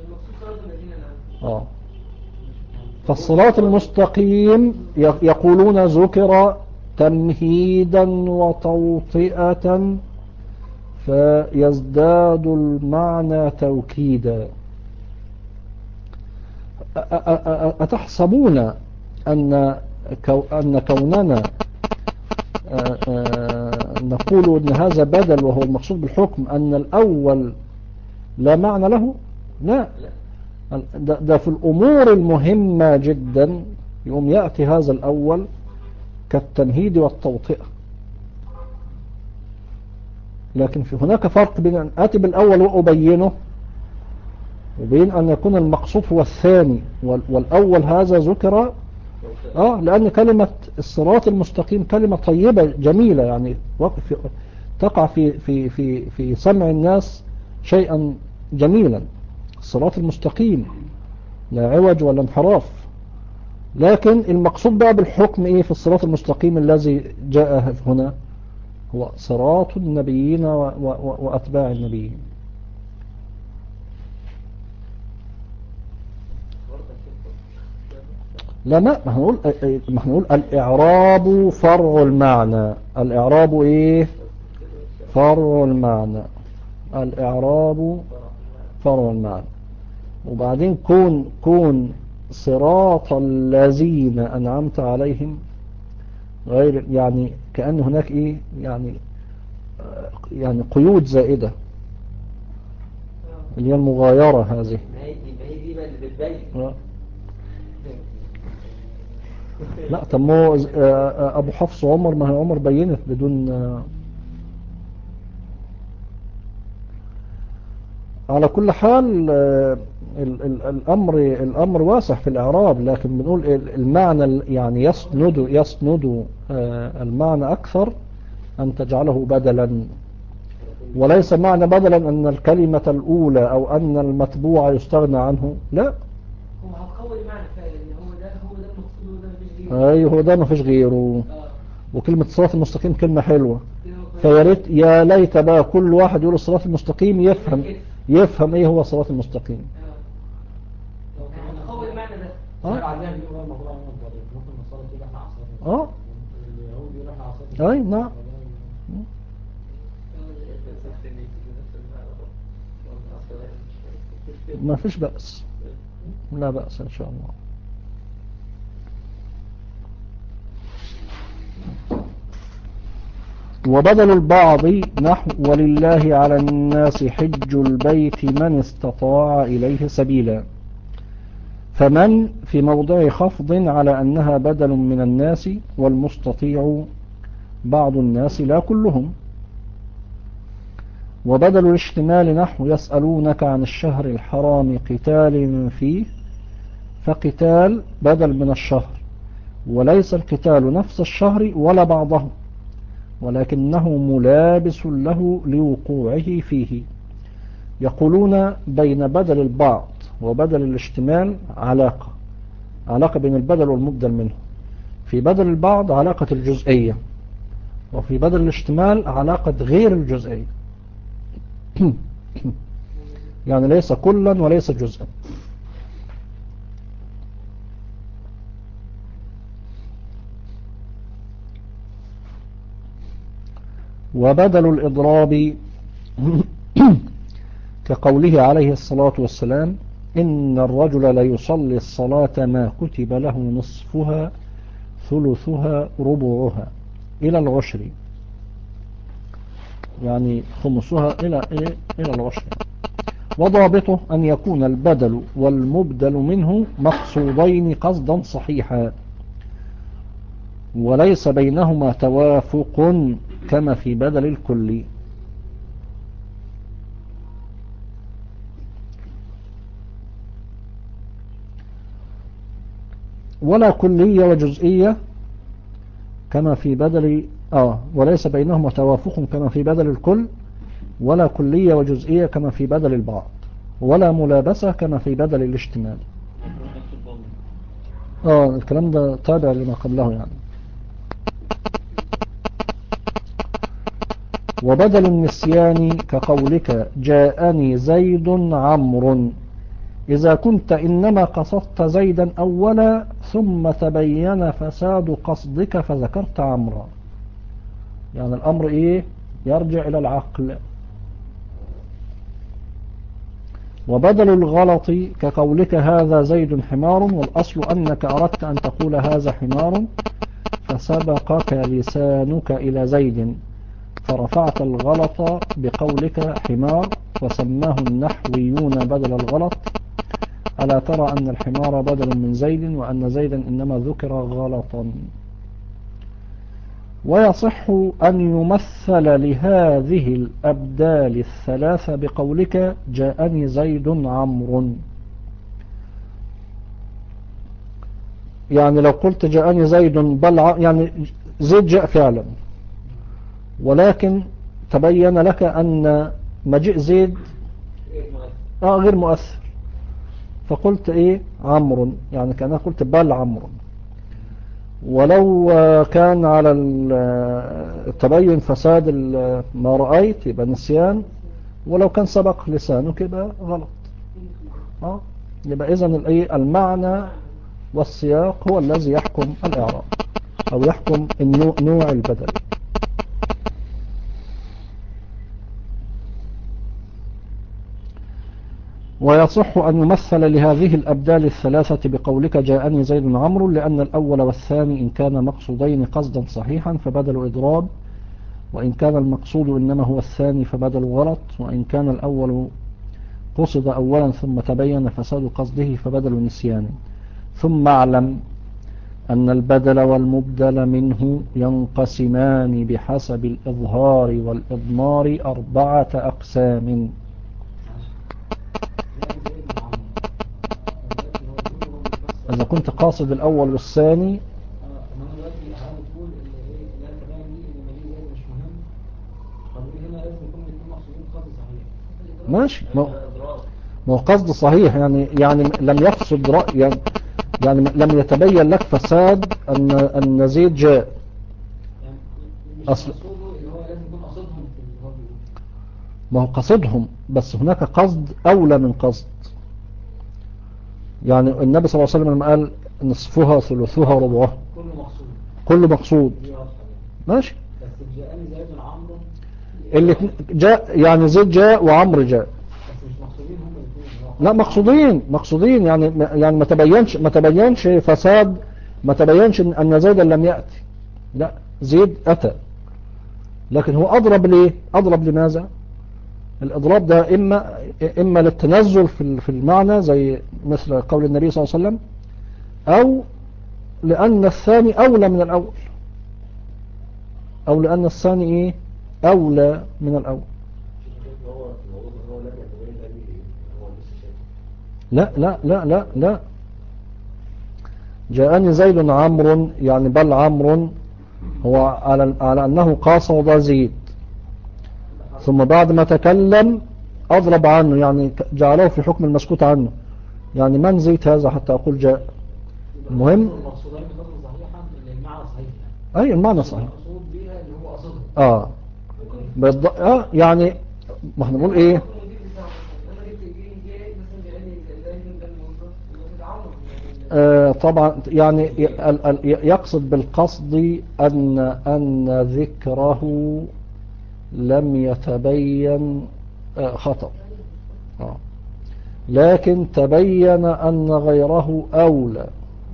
اه فالصراط المستقيم يقولون ذكر تمهيدا وتوطئة فيزداد المعنى توكيدا. أتحسبون أن أن كوننا نقول أن هذا بدل وهو المقصود بالحكم أن الأول لا معنى له؟ لا، ده, ده في الأمور المهمة جدا يوم يأتي هذا الأول كالتمهيد والتوطئة. لكن في هناك فرق بين أن آتي بالأول وأبينه وبين أن يكون المقصود هو الثاني، والأول هذا ذكر آه لأن كلمة الصراط المستقيم كلمة طيبة جميلة، يعني تقع في في في في سمع الناس شيئا جميلا. الصراط المستقيم لا عوج ولا انحراف. لكن المقصود بقى بالحكم ايه في الصراط المستقيم الذي جاء هنا؟ هو صراط النبيين وأتباع النبيين. لا ما ما هنقول ما هنقول الإعراب فرع المعنى. الإعراب إيه؟ فرع المعنى. الإعراب فرع المعنى. وبعدين كون كون صراط الذين أنعمت عليهم غير، يعني كأن هناك إيه يعني يعني قيود زائدة اللي هي المغايرة هذه. ما هي ما هي دي بقى اللي بتبين. لا طب ما أبو حفص وعمر، ما هي عمر بينت بدون. على كل حال ال ال الأمر الأمر واسع في الإعراب، لكن بنقول المعنى يعني يسند يسند المعنى أكثر أن تجعله بدلا، وليس معنى بدلا أن الكلمة الأولى أو أن المتبوع يستغنى عنه، لا. هو هتقوي المعنى فعلا ان هو ده هو ده المقصود وده مفيش غيره. أي هو ده مفيش غيره. آه. وكلمة الصراط المستقيم كلمة حلوة، فيا ريت يا ليت بقى كل واحد يقول الصراط المستقيم يفهم يفهم ايه هو الصراط المستقيم. هتقوي المعنى ده. اه اه اي نعم. ما فيش بأس، لا بأس ان شاء الله. وبدل البعض نحو ولله على الناس حج البيت من استطاع إليه سبيلا، فمن في موضع خفض على أنها بدل من الناس، والمستطيع بعض الناس لا كلهم. وبدل الاشتمال نحو يسألونك عن الشهر الحرام قتال فيه، فقتال بدل من الشهر، وليس القتال نفس الشهر ولا بعضه، ولكنه ملابس له لوقوعه فيه. يقولون بين بدل البعض وبدل الاشتمال علاقة علاقة بين البدل والمبدل منه. في بدل البعض علاقة الجزئية، وفي بدل الاشتمال علاقة غير الجزئية. يعني ليس كلا وليس جزءا. وبدل الإضراب كقوله عليه الصلاة والسلام إن الرجل ليصلي الصلاة ما كتب له نصفها ثلثها ربعها إلى العشر، يعني خمسها إلى إيه؟ إلى العشر. وضابطه أن يكون البدل والمبدل منه مقصودين قصدا صحيحا، وليس بينهما توافق كما في بدل الكل. ولا كلية وجزئية كما في بدل آه وليس بينهما توافق كما في بدل الكل، ولا كلية وجزئية كما في بدل البعض، ولا ملابسة كما في بدل الاشتمال. آه الكلام ده تابع لما قبله يعني. وبدل النسيان كقولك جاءني زيد عمرو، إذا كنت إنما قصدت زيدا أولا ثم تبين فساد قصدك فذكرت عمرا، يعني الأمر إيه يرجع إلى العقل. وبدل الغلط كقولك هذا زيد حمار، والأصل أنك أردت أن تقول هذا حمار فسبقك لسانك إلى زيد فرفعت الغلط بقولك حمار، وسماه النحويون بدل الغلط. ألا ترى أن الحمار بدل من زيد وأن زيدا إنما ذكر غلطا. ويصح أن يمثل لهذه الأبدال الثلاثة بقولك جاءني زيد عمرو، يعني لو قلت جاءني زيد بل يعني زيد جاء فعلا، ولكن تبين لك أن مجيء زيد آه غير مؤثر، فقلت إيه عمرو، يعني كأنها قلت بل عمرو. ولو كان على التبين فساد ما رأيت يبقى نسيان، ولو كان سبق لسانك يبقى غلط. اه يبقى إذن المعنى والسياق هو الذي يحكم الإعراب أو يحكم النوع نوع البدل. ويصح أن يمثل لهذه الأبدال الثلاثة بقولك جاءني زيد عمرو، لأن الأول والثاني إن كان مقصودين قصدا صحيحا فبدل إضراب، وإن كان المقصود إنما هو الثاني فبدل غلط، وإن كان الأول قصد أولا ثم تبين فساد قصده فبدل نسيان. ثم اعلم أن البدل والمبدل منه ينقسمان بحسب الإظهار والإضمار أربعة أقسام. إذا كنت قاصد الأول والثاني ماشي، ما هو قصد صحيح، يعني يعني لم يقصد رأي، يعني, يعني لم يتبين لك فساد أن أن زيد جاء. أصل ما هو قصدهم، بس هناك قصد أولى من قصد. يعني النبي صلى الله عليه وسلم لما قال نصفها ثلثها ربعها كله مقصود كله مقصود ماشي. بس جاءني زيد عمرو اللي جاء، يعني زيد جاء وعمرو جاء، بس مش مقصودين هم الاثنين. لا مقصودين مقصودين يعني يعني ما تبينش ما تبينش فساد، ما تبينش ان زيدا لم يأتي، لا زيد أتى، لكن هو أضرب ليه؟ أضرب لماذا؟ الإضراب ده إما إما للتنزل في في المعنى زي مثل قول النبي صلى الله عليه وسلم، أو لأن الثاني أولى من الأول، أو لأن الثاني إيه؟ أولى من الأول. لا لا لا لا لا جاءني زيد عمرو، يعني بل عمرو هو على على أنه قاصد زيد، ثم بعد ما تكلم أضرب عنه، يعني جعله في حكم المسكوت عنه، يعني من زيد هذا حتى أقول جاء. المهم أي المعنى صحيح. آه. بالض... آه يعني ما احنا نقول إيه؟ آه طبعا يعني يقصد بالقصد أن أن ذكره لم يتبين آه خطأ، آه لكن تبين أن غيره أولى.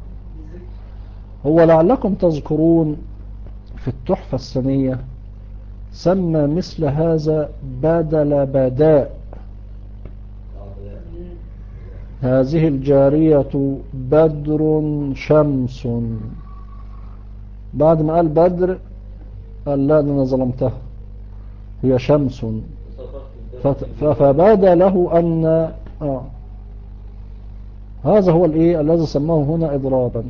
هو لعلكم تذكرون في التحفة السنية سمى مثل هذا بدل بداء، هذه الجارية بدر شمس، بعد ما قال بدر قال لا أنا ظلمتها هي شمس، فبدا له أن آه هذا هو الإيه الذي سماه هنا إضرابا.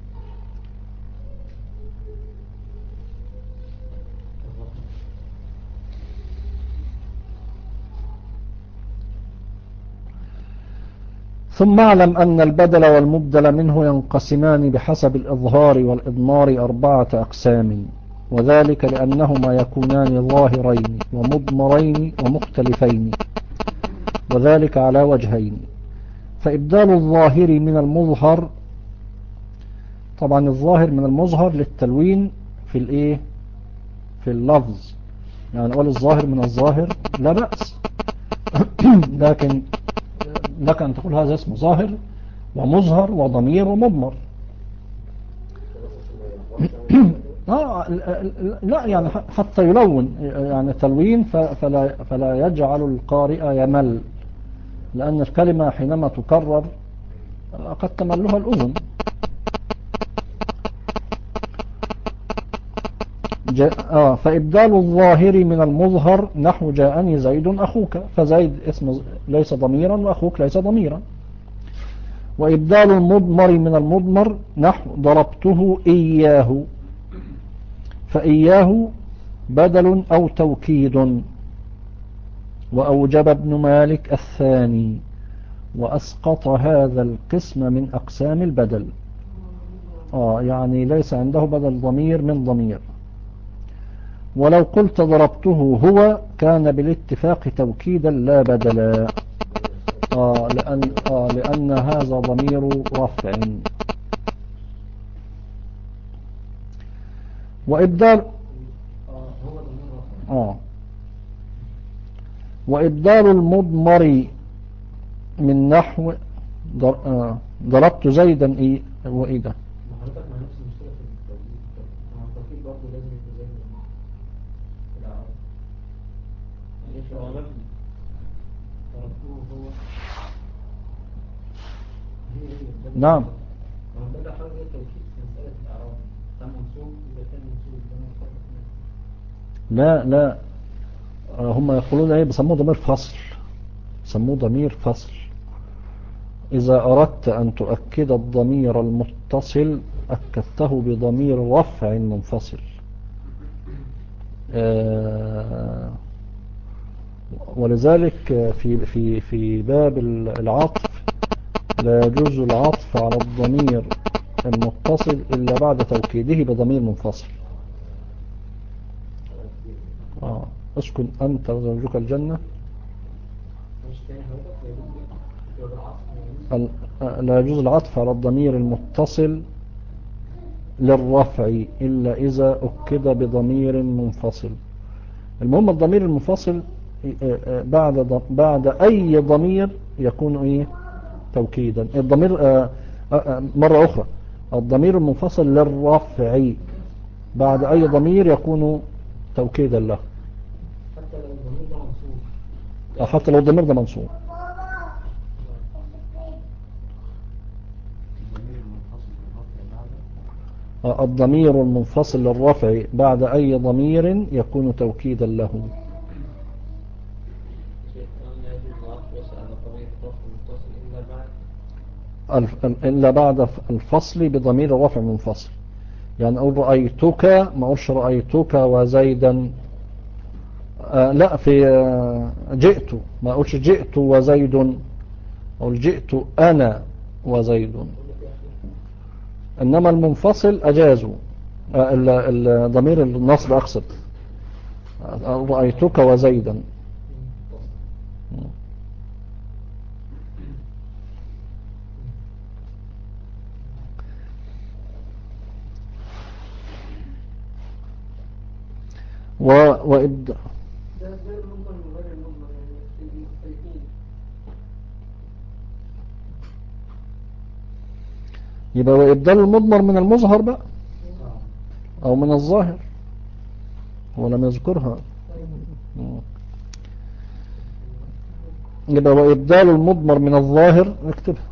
ثم اعلم أن البدل والمبدل منه ينقسمان بحسب الإظهار والإضمار أربعة أقسام، وذلك لأنهما يكونان ظاهرين ومضمرين ومختلفين، وذلك على وجهين. فإبدال الظاهر من المظهر، طبعا الظاهر من المظهر للتلوين في الإيه في اللفظ، يعني أقول الظاهر من الظاهر لا بأس لكن لك أن تقول هذا اسمه ظاهر ومظهر وضمير ومضمر. آه لا يعني حتى يلون، يعني تلوين فلا, فلا يجعل القارئ يمل، لأن الكلمة حينما تكرر قد تملها الأذن. آه فإبدال الظاهر من المظهر نحو جاءني زيد أخوك، فزيد اسم ليس ضميرا وأخوك ليس ضميرا. وإبدال المضمر من المضمر نحو ضربته إياه، فإياه بدل أو توكيد. وأوجب ابن مالك الثاني وأسقط هذا القسم من أقسام البدل، آه يعني ليس عنده بدل ضمير من ضمير. ولو قلت ضربته هو كان بالاتفاق توكيدا لا بدلا، آه لأن, آه لأن هذا ضمير رفع. وإبدال اه هو ضمير رفع. آه وإبدال المضمر من نحو ضر- آه، ضربت زيدا إيه وإيه ده ما حضرتك مع نفس المشكلة في التوكيد. مع التوكيد برضه لازم يبقى زي الإعراب. ليش هو مبني؟ ضربته هو هي هي ده نعم. ما هو ده حاجة التوكيد في مسألة الإعراب. ده منصوب إذا كان منصوب ده منصوب. لا لا آه، هم يقولون ايه بيسموه ضمير فصل بيسموه ضمير فصل إذا أردت أن تؤكد الضمير المتصل أكدته بضمير رفع منفصل. آه، ولذلك في في في باب العطف لا يجوز العطف على الضمير المتصل إلا بعد توكيده بضمير منفصل. آه. اسكن أنت وزوجك الجنة. مش تاني حضرتك يجوز بالعصر يعني. ال- لا يجوز العطف على الضمير المتصل للرفع إلا إذا أكد بضمير منفصل. المهم الضمير المنفصل آه، آه، بعد ض- بعد أي ضمير يكون إيه توكيدا. الضمير آه، آه، آه، مرة أخرى الضمير المنفصل للرفع بعد أي ضمير يكون توكيدا له حتى لو الضمير ده منصوب. أو حتى لو الضمير ده منصوب. آه، الضمير المنفصل للرفع بعد أي ضمير يكون توكيدا له. شيء لا يجوز العطف بس على ضمير رفع متصل إلا بعد الف- إلا بعد الفصل بضمير الرفع منفصل. يعني أقول رأيتك ما أقولش رأيتك وزيدا. آه لا في آه جئت ما أقولش جئت وزيد أقول جئت أنا وزيد. إنما المنفصل أجازوا آه ال- ال- ضمير النصب أقصد آه رأيتك وزيدا. و وإبد ده ده المنظر من غير المنظر يعني مختلفين. يبقى وإبدال المضمر من المظهر بقى أو من الظاهر هو لم يذكرها. يبقى وإبدال المضمر من الظاهر نكتبها.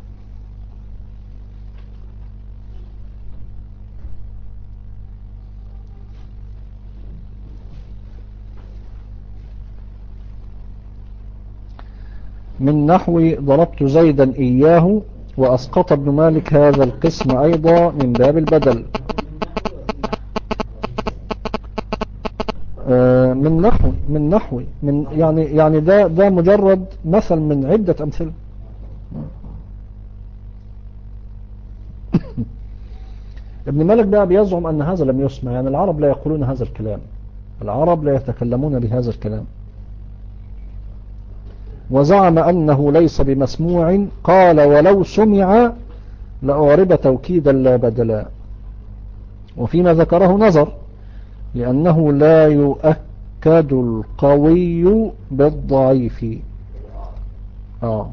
من نحو ضربت زيدا إياه وأسقط ابن مالك هذا القسم أيضا من باب البدل. آه، من نحو من نحو من يعني يعني ده ده مجرد مثل من عدة أمثلة. ابن مالك بقى بيزعم أن هذا لم يسمع. يعني العرب لا يقولون هذا الكلام. العرب لا يتكلمون بهذا الكلام. وزعم أنه ليس بمسموع. قال ولو سمع لأعرب توكيدا لا بدلا. وفيما ذكره نظر لأنه لا يؤكد القوي بالضعيف. آه.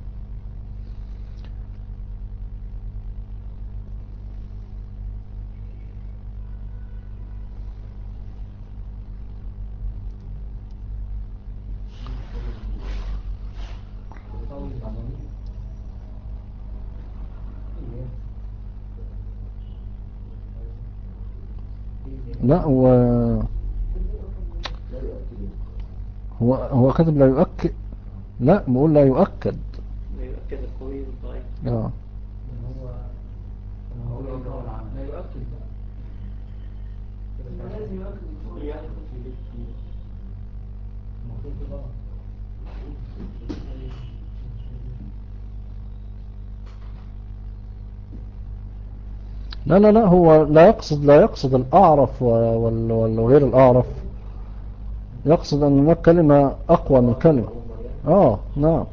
لا هو هو هو كاتب لا يؤكد. لا بقول لا يؤكد. لا يؤكد القوي بالضعيف. اه هو هو لا يؤكد بقى. لازم يؤكد القول. المفروض كده غلط. لا لا لا هو لا يقصد لا يقصد الأعرف وال- وال- وغير الأعرف. يقصد أن هناك كلمة أقوى من كلمة. آه نعم.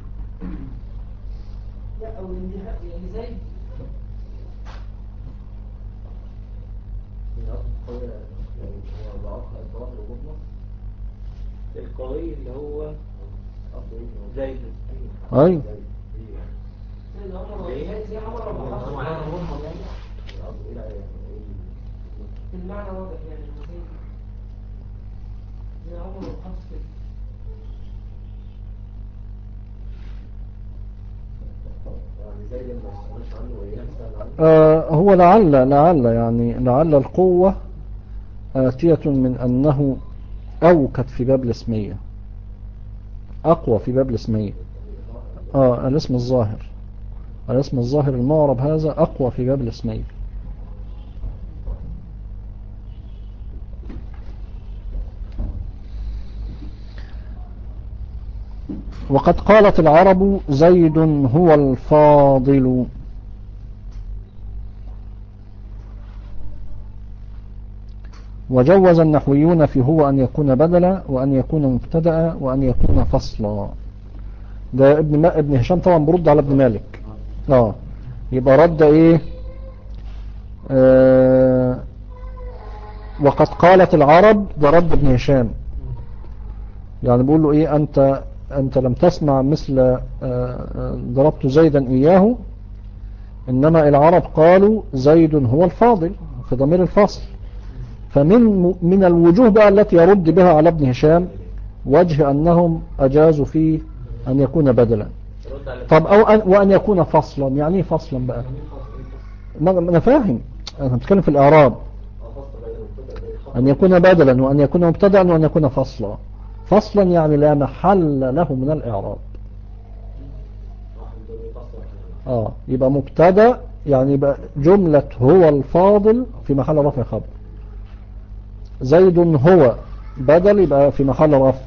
لا او الانتهاء يعني زي القوي اللي هو زي أيوة. زي عمر زي عمر أبو حفص المعنى واضح يعني زي زي عمر أبو حفص كده. آه هو لعل لعل يعني لعل القوة آتية من أنه أوكد في باب الاسمية، أقوى في باب الاسمية. آه الاسم الظاهر، الاسم الظاهر المعرب هذا أقوى في باب الاسمية. وقد قالت العرب زيد هو الفاضل، وجوز النحويون في هو أن يكون بدلا وأن يكون مبتدأ وأن يكون فصلا. ده ابن ما ابن هشام طبعا برد على ابن مالك. اه يبقى رد ايه؟ آه وقد قالت العرب، ده رد ابن هشام، يعني بيقول له ايه، انت انت لم تسمع مثل آه ضربت زيدا اياه، انما العرب قالوا زيد هو الفاضل في ضمير الفصل. فمن من الوجوه بقى التي يرد بها على ابن هشام وجه أنهم أجازوا فيه أن يكون بدلا. طب أو أن وأن يكون فصلا، يعني ايه فصلا بقى؟ ما أنا فاهم، أنا بتكلم في الإعراب. أن يكون بدلا وأن يكون مبتدأ وأن يكون فصلا. فصلا يعني لا محل له من الإعراب. آه يبقى مبتدأ يعني يبقى جملة هو الفاضل في محل رفع خبر. زيد هو بدل يبقى في محل رفع.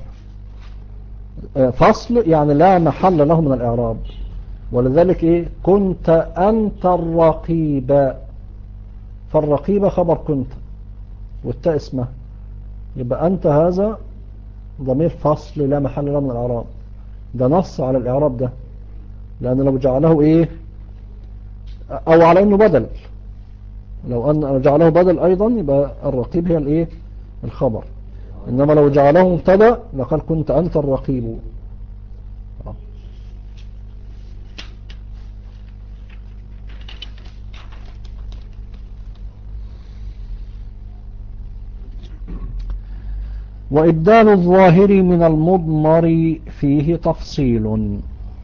فصل يعني لا محل له من الإعراب. ولذلك إيه، كنت أنت الرقيب، فالرقيب خبر كنت والتاء اسمه، يبقى أنت هذا ضمير فصل لا محل له من الإعراب. ده نص على الإعراب ده، لأن لو جعله إيه أو على إنه بدل، لو أن جعله بدل أيضا يبقى الرقيب هي الإيه الخبر. إنما لو جعله مبتدا لقال كنت أنت الرقيب. وإبدال الظاهر من المضمر فيه تفصيل.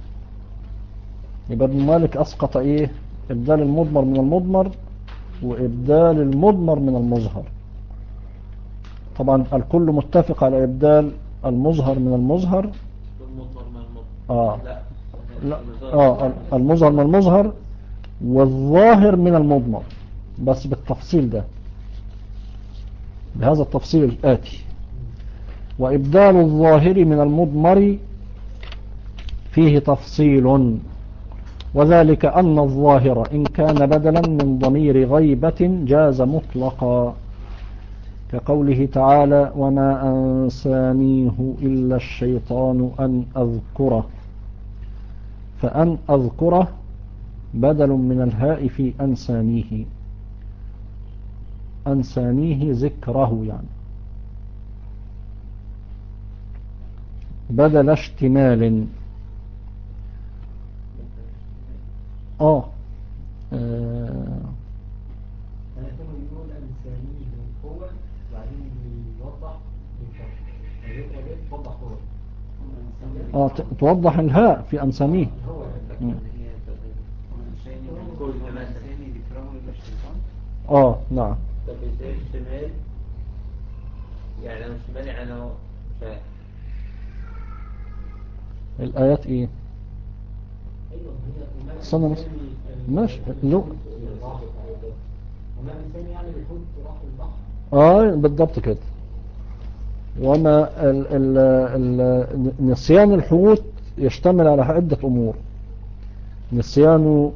يبقى ابن مالك أسقط إيه، إبدال المضمر من المضمر وإبدال المضمر من المظهر. طبعا الكل متفق على إبدال المظهر من المظهر. المضمر من المضمر آه. لا لا آه المظهر من المظهر والظاهر من المضمر، بس بالتفصيل ده، بهذا التفصيل الآتي. وإبدال الظاهر من المضمر فيه تفصيل، وذلك أن الظاهر إن كان بدلا من ضمير غيبة جاز مطلقا، كقوله تعالى وما أنسانيه إلا الشيطان أن أذكره، فأن أذكره بدل من الهاء في أنسانيه، أنسانيه ذكره يعني بدل اشتمال. آه, آه. كانوا يقول أنسانيه هو وبعدين يوضح بالفرق توضح هو آه توضح الهاء في أنسانيه. هو آه نعم. طب ازاي الشمال يعني لو الشمال يعني هو فاهم الآيات إيه؟ استنى بس ماشي لو وما إنسان يعني بيكون راح البحر. اه بالضبط كده. وما ال ال ال نسيان الحوت يشتمل على عدة أمور. نسيان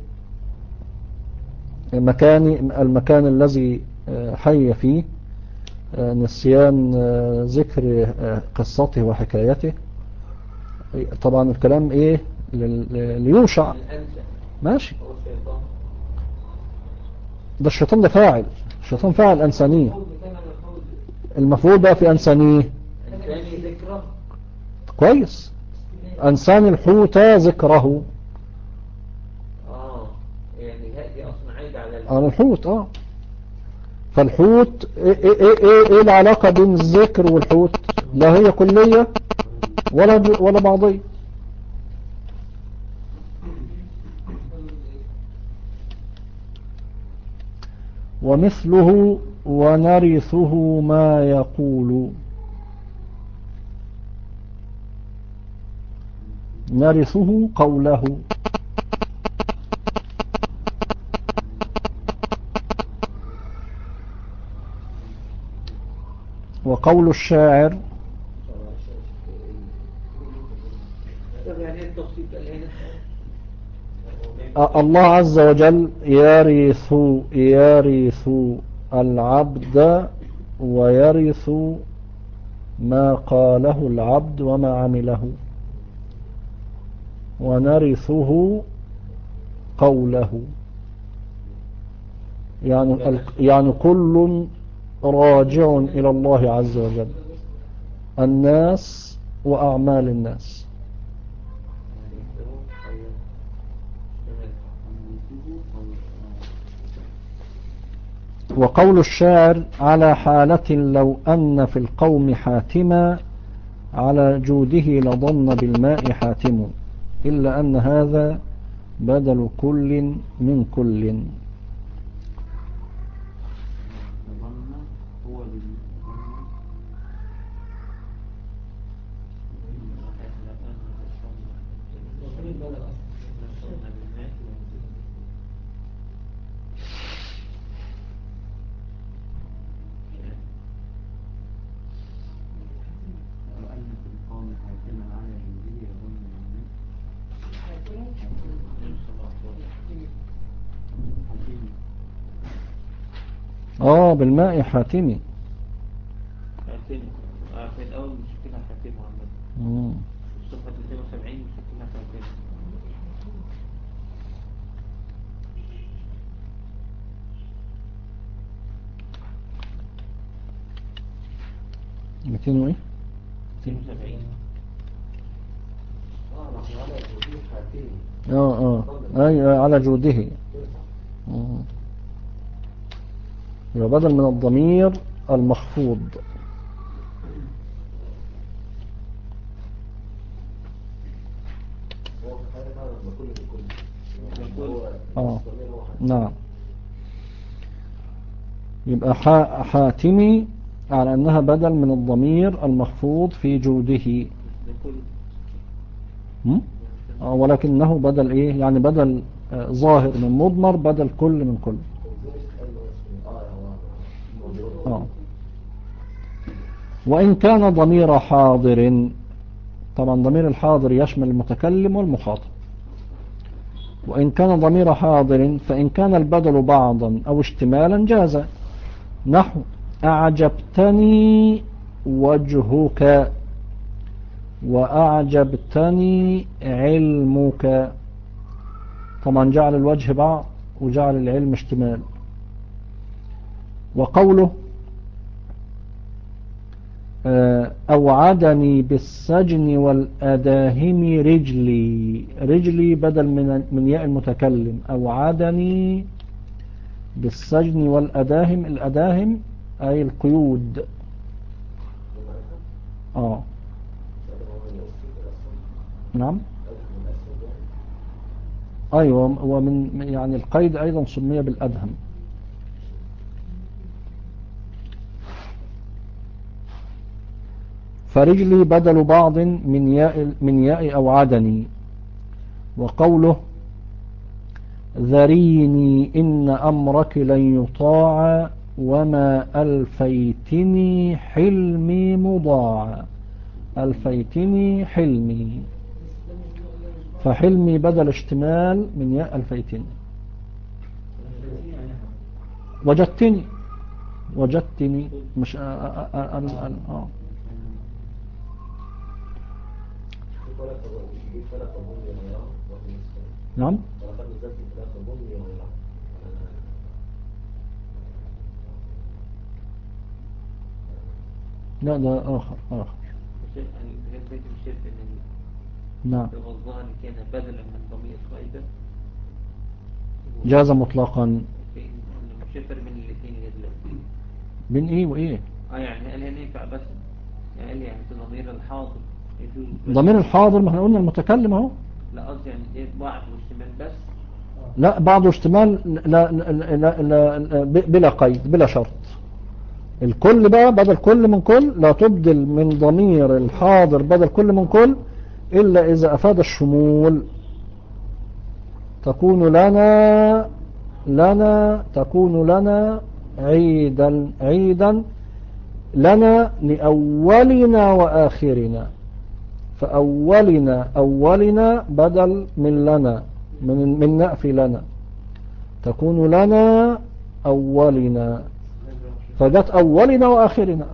مكان المكان الذي حي فيه، نسيان ذكر قصته وحكايته. طبعا الكلام ايه ليوشع ماشي. ده الشيطان ده فاعل، الشيطان فاعل أنسانيه. الحوت بيتكلم المفروض بقى في أنسانيه الثاني ذكره. كويس. أنسان الحوت ذكره. اه يعني هذه اصلا عايده على ال- على الحوت اه. فالحوت ايه, إيه, إيه, إيه, إيه العلاقة بين الذكر والحوت؟ لا هي كلية ولا ب- ولا بعضية. ومثله ونرثه ما يقول. نرثه قوله. وقول الشاعر طب يعني ايه التخطيط اللي هنا؟ أ- الله عز وجل يرث يرث العبد ويرث ما قاله العبد وما عمله. ونرثه قوله. يعني ال- يعني كل راجع إلى الله عز وجل. الناس وأعمال الناس. وقول الشاعر على حالة لو أن في القوم حاتما على جوده لضن بالماء حاتم إلا أن هذا بدل كل من كل. آه بالماء حاتمي. حاتم. آه، في الاول مش كده حاتم محمد. مم. الصفحه مئتين وسبعين مش كده حاتم. مئتين وإيه؟ مئتين وسبعين. آه آه أي على جوده. مم. يبقى بدل من الضمير المخفوض. آه نعم. يبقى حا- حاتمي على أنها بدل من الضمير المخفوض في جوده. لكل. م? آه ولكنه بدل إيه يعني بدل آه ظاهر من مضمر بدل كل من كل. آه. وإن كان ضمير حاضر. طبعا ضمير الحاضر يشمل المتكلم والمخاطب. وإن كان ضمير حاضر فإن كان البدل بعضا أو اشتمالا جاز. نحو أعجبتني وجهك وأعجبتني علمك. طبعا جعل الوجه بعض وجعل العلم اشتمال. وقوله أوعدني بالسجن والأداهم رجلي. رجلي بدل من من ياء المتكلم. أوعدني بالسجن والأداهم. الأداهم أي القيود. آه نعم أيوة. ومن يعني القيد أيضا سمي بالأدهم. فرجلي بدل بعض من ياء من ياء أوعدني. وقوله ذريني إن أمرك لن يطاع وما ألفيتني حلمي مضاع. ألفيتني حلمي. فحلمي بدل اشتمال من ياء ألفيتني. وجدتني وجدتني مش آه آه آه آه آه. نعم لا ده آخر آخر الشيخ هل بيت الشيخ ان نعم الظاهر كان بدلا من ضمير غائبة جاز مطلقا. المشفر من الاثنين يدل بين إيه وإيه؟ اه يعني قال هنا ينفع بس يعني قال يعني في ضمير الحاضر يجوز ضمير الحاضر ما احنا قلنا المتكلم اهو. لا قصدي يعني ايه بعض واحتمال بس لا بعض اشتمال لا لا لا لا لا بلا قيد بلا شرط. الكل بقى بدل كل من كل، لا تبدل من ضمير الحاضر بدل كل من كل إلا إذا أفاد الشمول. تكون لنا لنا تكون لنا عيدا عيدا لنا لأولنا وآخرنا. فأولنا أولنا بدل من لنا من من نأفي لنا، تكون لنا أولنا فجت أولنا وآخرنا.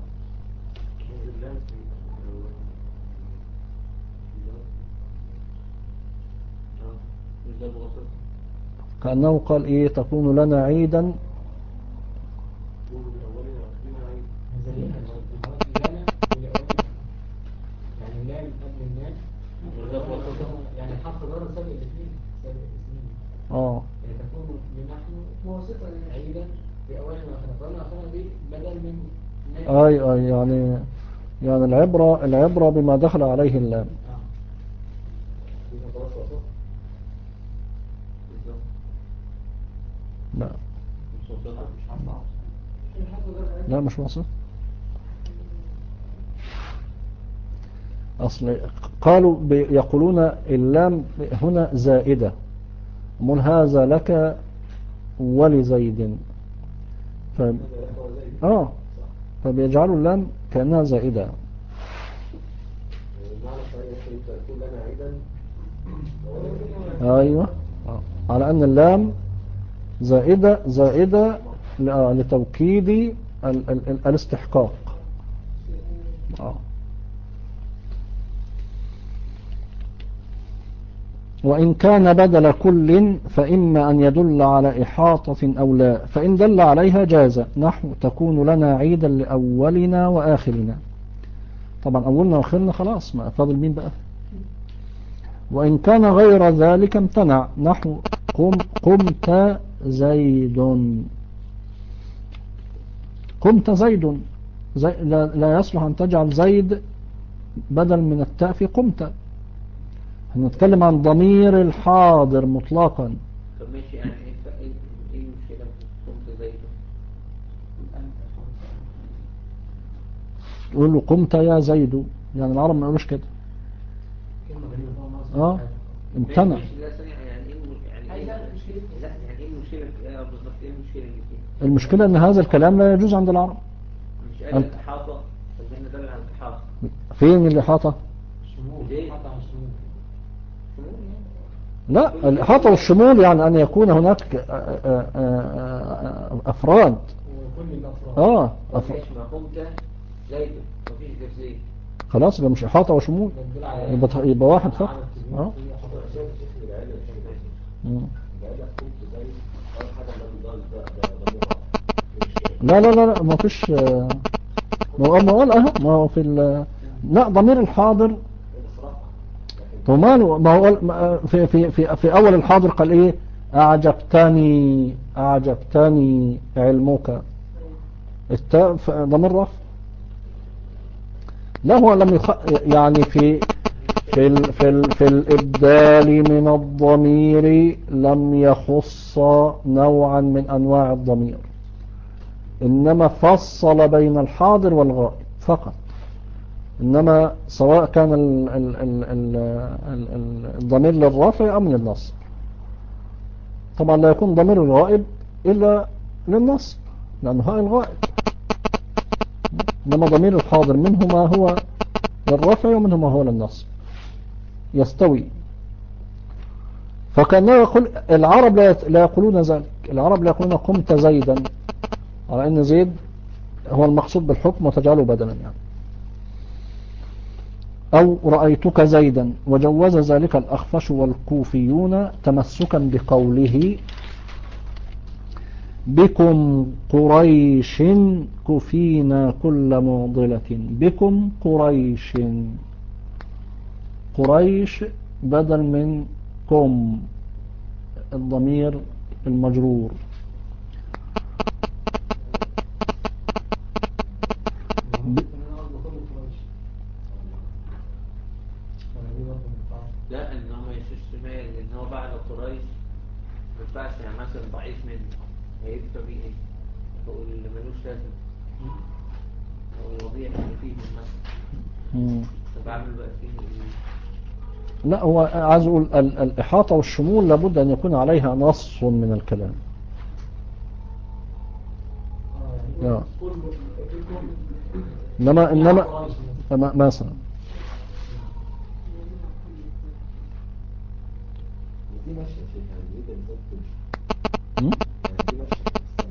كأنه قال إيه تكون لنا عيدا. يعني اللام قبل النام يعني حرف جر سابق الاثنين سابق الاثنين اه يعني تكون لنحن موثقة عيدا في أولنا وآخرنا. فأولنا وآخرنا دي بدل من نام. أي أي يعني يعني العبرة العبرة بما دخل عليه اللام. لا لا مش واصل. أصل قالوا يقولون اللام هنا زائدة، من هذا لك ولزيد ف... آه فبيجعلوا اللام كأنها زائدة. أيوة آه. على أن اللام زائدة زائدة لتوكيد ال... ال... ال... الاستحقاق. آه. وإن كان بدل كل فإما أن يدل على إحاطة أو لا، فإن دل عليها جاز، نحو تكون لنا عيدا لأولنا وآخرنا. طبعا أولنا وآخرنا خلاص ما فاضل مين بقى. وإن كان غير ذلك امتنع، نحو قم قمت زيد قمت زيد زي لا, لا يصلح أن تجعل زيد بدل من التاء في قمت. هنتكلم عن ضمير الحاضر مطلقا. طب ماشي يعني ايه ايه المشكلة قمت زيد تقول له قمت يا زيد، يعني العرب ما يقولوش كده. اه امتنع. ماشي لا ثانية يعني ايه يعني ايه لا يعني ايه المشكلة ايه بالظبط ايه المشكلة اللي فيها؟ المشكلة ان هذا الكلام لا يجوز عند العرب. مش قال الإحاطة طب هنا دل على الإحاطة فين الإحاطة؟ الشمول الإحاطة عن الشمول. لا الإحاطة والشمول يعني أن يكون هناك أفراد. وكل الأفراد اه أفراد ما قمت زيد مفيش غير زيد خلاص يبقى مش إحاطة وشمول، يبقى يبقى واحد فقط. اه لا لا لا لا ما فيش. ما هو ما هو اه ما هو في ال لا ضمير الحاضر وماله. ما هو في في في في اول الحاضر قال ايه اعجبتني اعجبتني علمك. التاء ضمير رفع. لا هو لم يخ... يعني في في ال في ال في الابدال من الضمير لم يخص نوعا من انواع الضمير، انما فصل بين الحاضر والغائب فقط. إنما سواء كان ال ال ال ال ال الضمير للرافع أم للنصب. طبعا لا يكون ضمير الغائب إلا للنصب لأنه هاء الغائب. إنما ضمير الحاضر منه ما هو للرافع ومنه ما هو للنصب يستوي. فكان يقول العرب لا يقولون ذلك. العرب لا يقولون قمت زيدا على أن زيد هو المقصود بالحكم وتجعله بدلا يعني، أو رأيتك زيدا. وجوز ذلك الأخفش والكوفيون تمسكا بقوله بكم قريش كفينا كل معضلة. بكم قريش، قريش بدل من كم، الضمير المجرور. ب... لا ان هو ما يشوش مال، ان هو بعد قريش ما ينفعش، يعني مثلا ضعيف منه هيدفع بيه ايه؟ هو اللي ملوش لازم، هو الوضيع اللي فيه مثلا. مم. طب اعمل بقى فيه ايه؟ لا، هو عايز اقول ال- الإحاطة والشمول لابد أن يكون عليها نص من الكلام. آه. إنما إنما إنما مثلا دي ماشية شيء يعني دي بالذات تمشي، م? يعني دي ماشية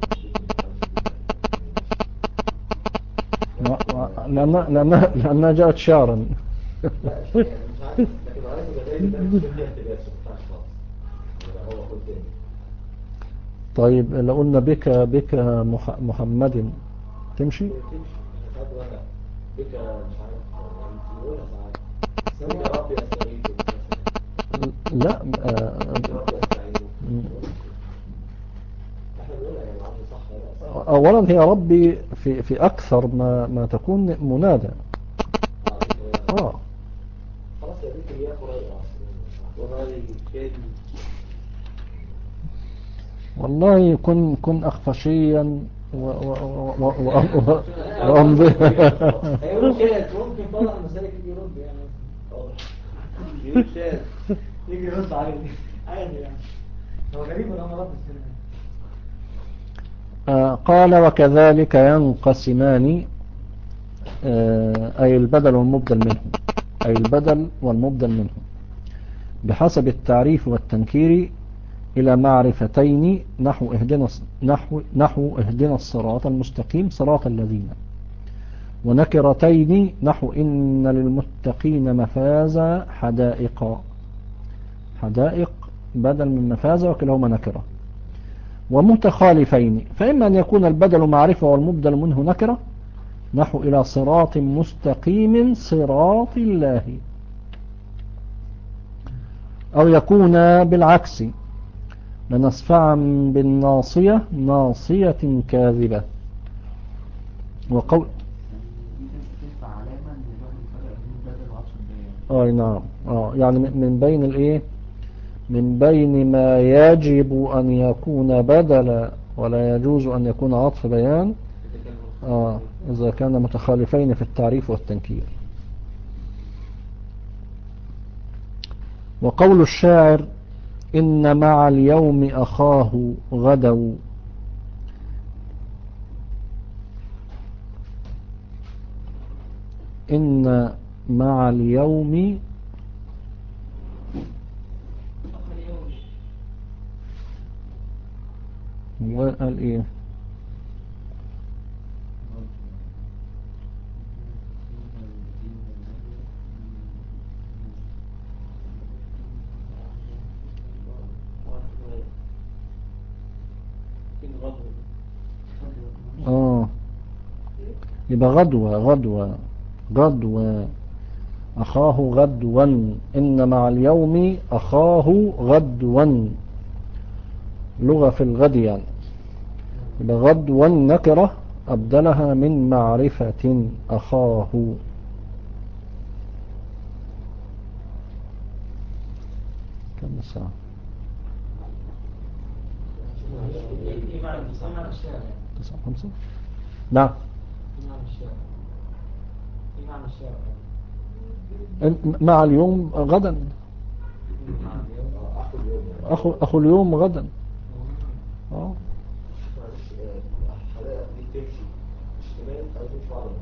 في السنة دي لأن لأنها لأنها جاءت شعرا. لا مش يعني مش عارف، لكن رأيت بداية ده مش فيها احتباس ما ينفعش خالص، يعني هو قلت تاني. طيب لو قلنا بك بك مح محمد تمشي؟ تمشي احنا ساعات بقى بك مش عارف يعني بنقولها ساعات بك يا رب يستغيث مثلا، لا بك يا آه، رب يستعينه، م. احنا بنقولها يعني عم صح ولا لا؟ أولا هي ربي في في أكثر ما ما تكون منادى. اه بك يا- آه خلاص يا بك يا قريب اصلا قريب كده. والله كن كن أخفشيا و و و و و وأمضي. هيقولوا شاذ، ممكن طلع المسالك يجي يرد يعني. يقول شاذ. يجي يرد عليه عادي يعني. هو غريب ولا انا رد السنة؟ آه، قال وكذلك ينقسمان، آه، أي البدل والمبدل منه، أي البدل والمبدل منه بحسب التعريف والتنكير إلى معرفتين، نحو اهدنا نحو نحو اهدنا الصراط المستقيم صراط الذين، ونكرتين نحو إن للمتقين مفازا حدائق. حدائق بدل من مفازا وكلاهما نكرة. ومتخالفين، فإما أن يكون البدل معرفة والمبدل منه نكرة، نحو إلى صراط مستقيم صراط الله، أو يكون بالعكس، لنصفعا بالناصية ناصية كاذبة. وقول تنفع علامة ان الواحد يفرق بين البدل وعطف البيان. آه نعم، آه يعني من بين الإيه، من بين ما يجب أن يكون بدلا ولا يجوز أن يكون عطف بيان، آه إذا كان متخالفين في التعريف والتنكير. وقول الشاعر إن مع اليوم أخاه غدوا، إن مع اليوم، وقال إيه، آه يبقى غدوة غدوة غدوة أخاه غدوا، إن مع اليوم أخاه غدوا، لغة في الغد يعني. يبقى غدوا نكرة أبدلها من معرفة أخاه. كم ساعة؟ ايه معنى ايه معنى الشعر؟ تسعة خمسة. نعم. ايه معنى الشعر؟ ايه معنى الشعر؟ مع اليوم غدا، اه اخر يوم يعني أخو, أخو اليوم غدا. آه. معلش الحلقة دي تمشي اشتمال او تمشي بعض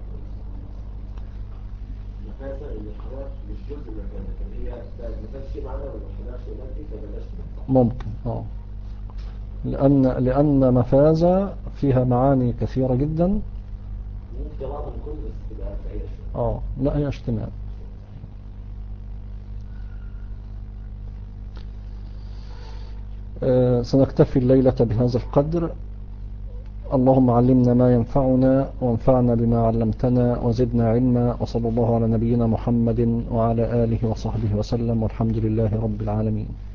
المفازة، اللي الحلقة مش جزء من المفازة، لكن هي بقى المفازة شيء معنا ولو حلقة اشتمال دي فبلاش تنفع. ممكن اه لأن لأن مفازة فيها معاني كثيرة جدا. ممكن بعض الكل بس تبقى بعيدة شوية. اه لا، هي اشتمال. آه سنكتفي الليلة بهذا القدر، اللهم علمنا ما ينفعنا وانفعنا بما علمتنا وزدنا علما، وصلى الله على نبينا محمد وعلى آله وصحبه وسلم، والحمد لله رب العالمين.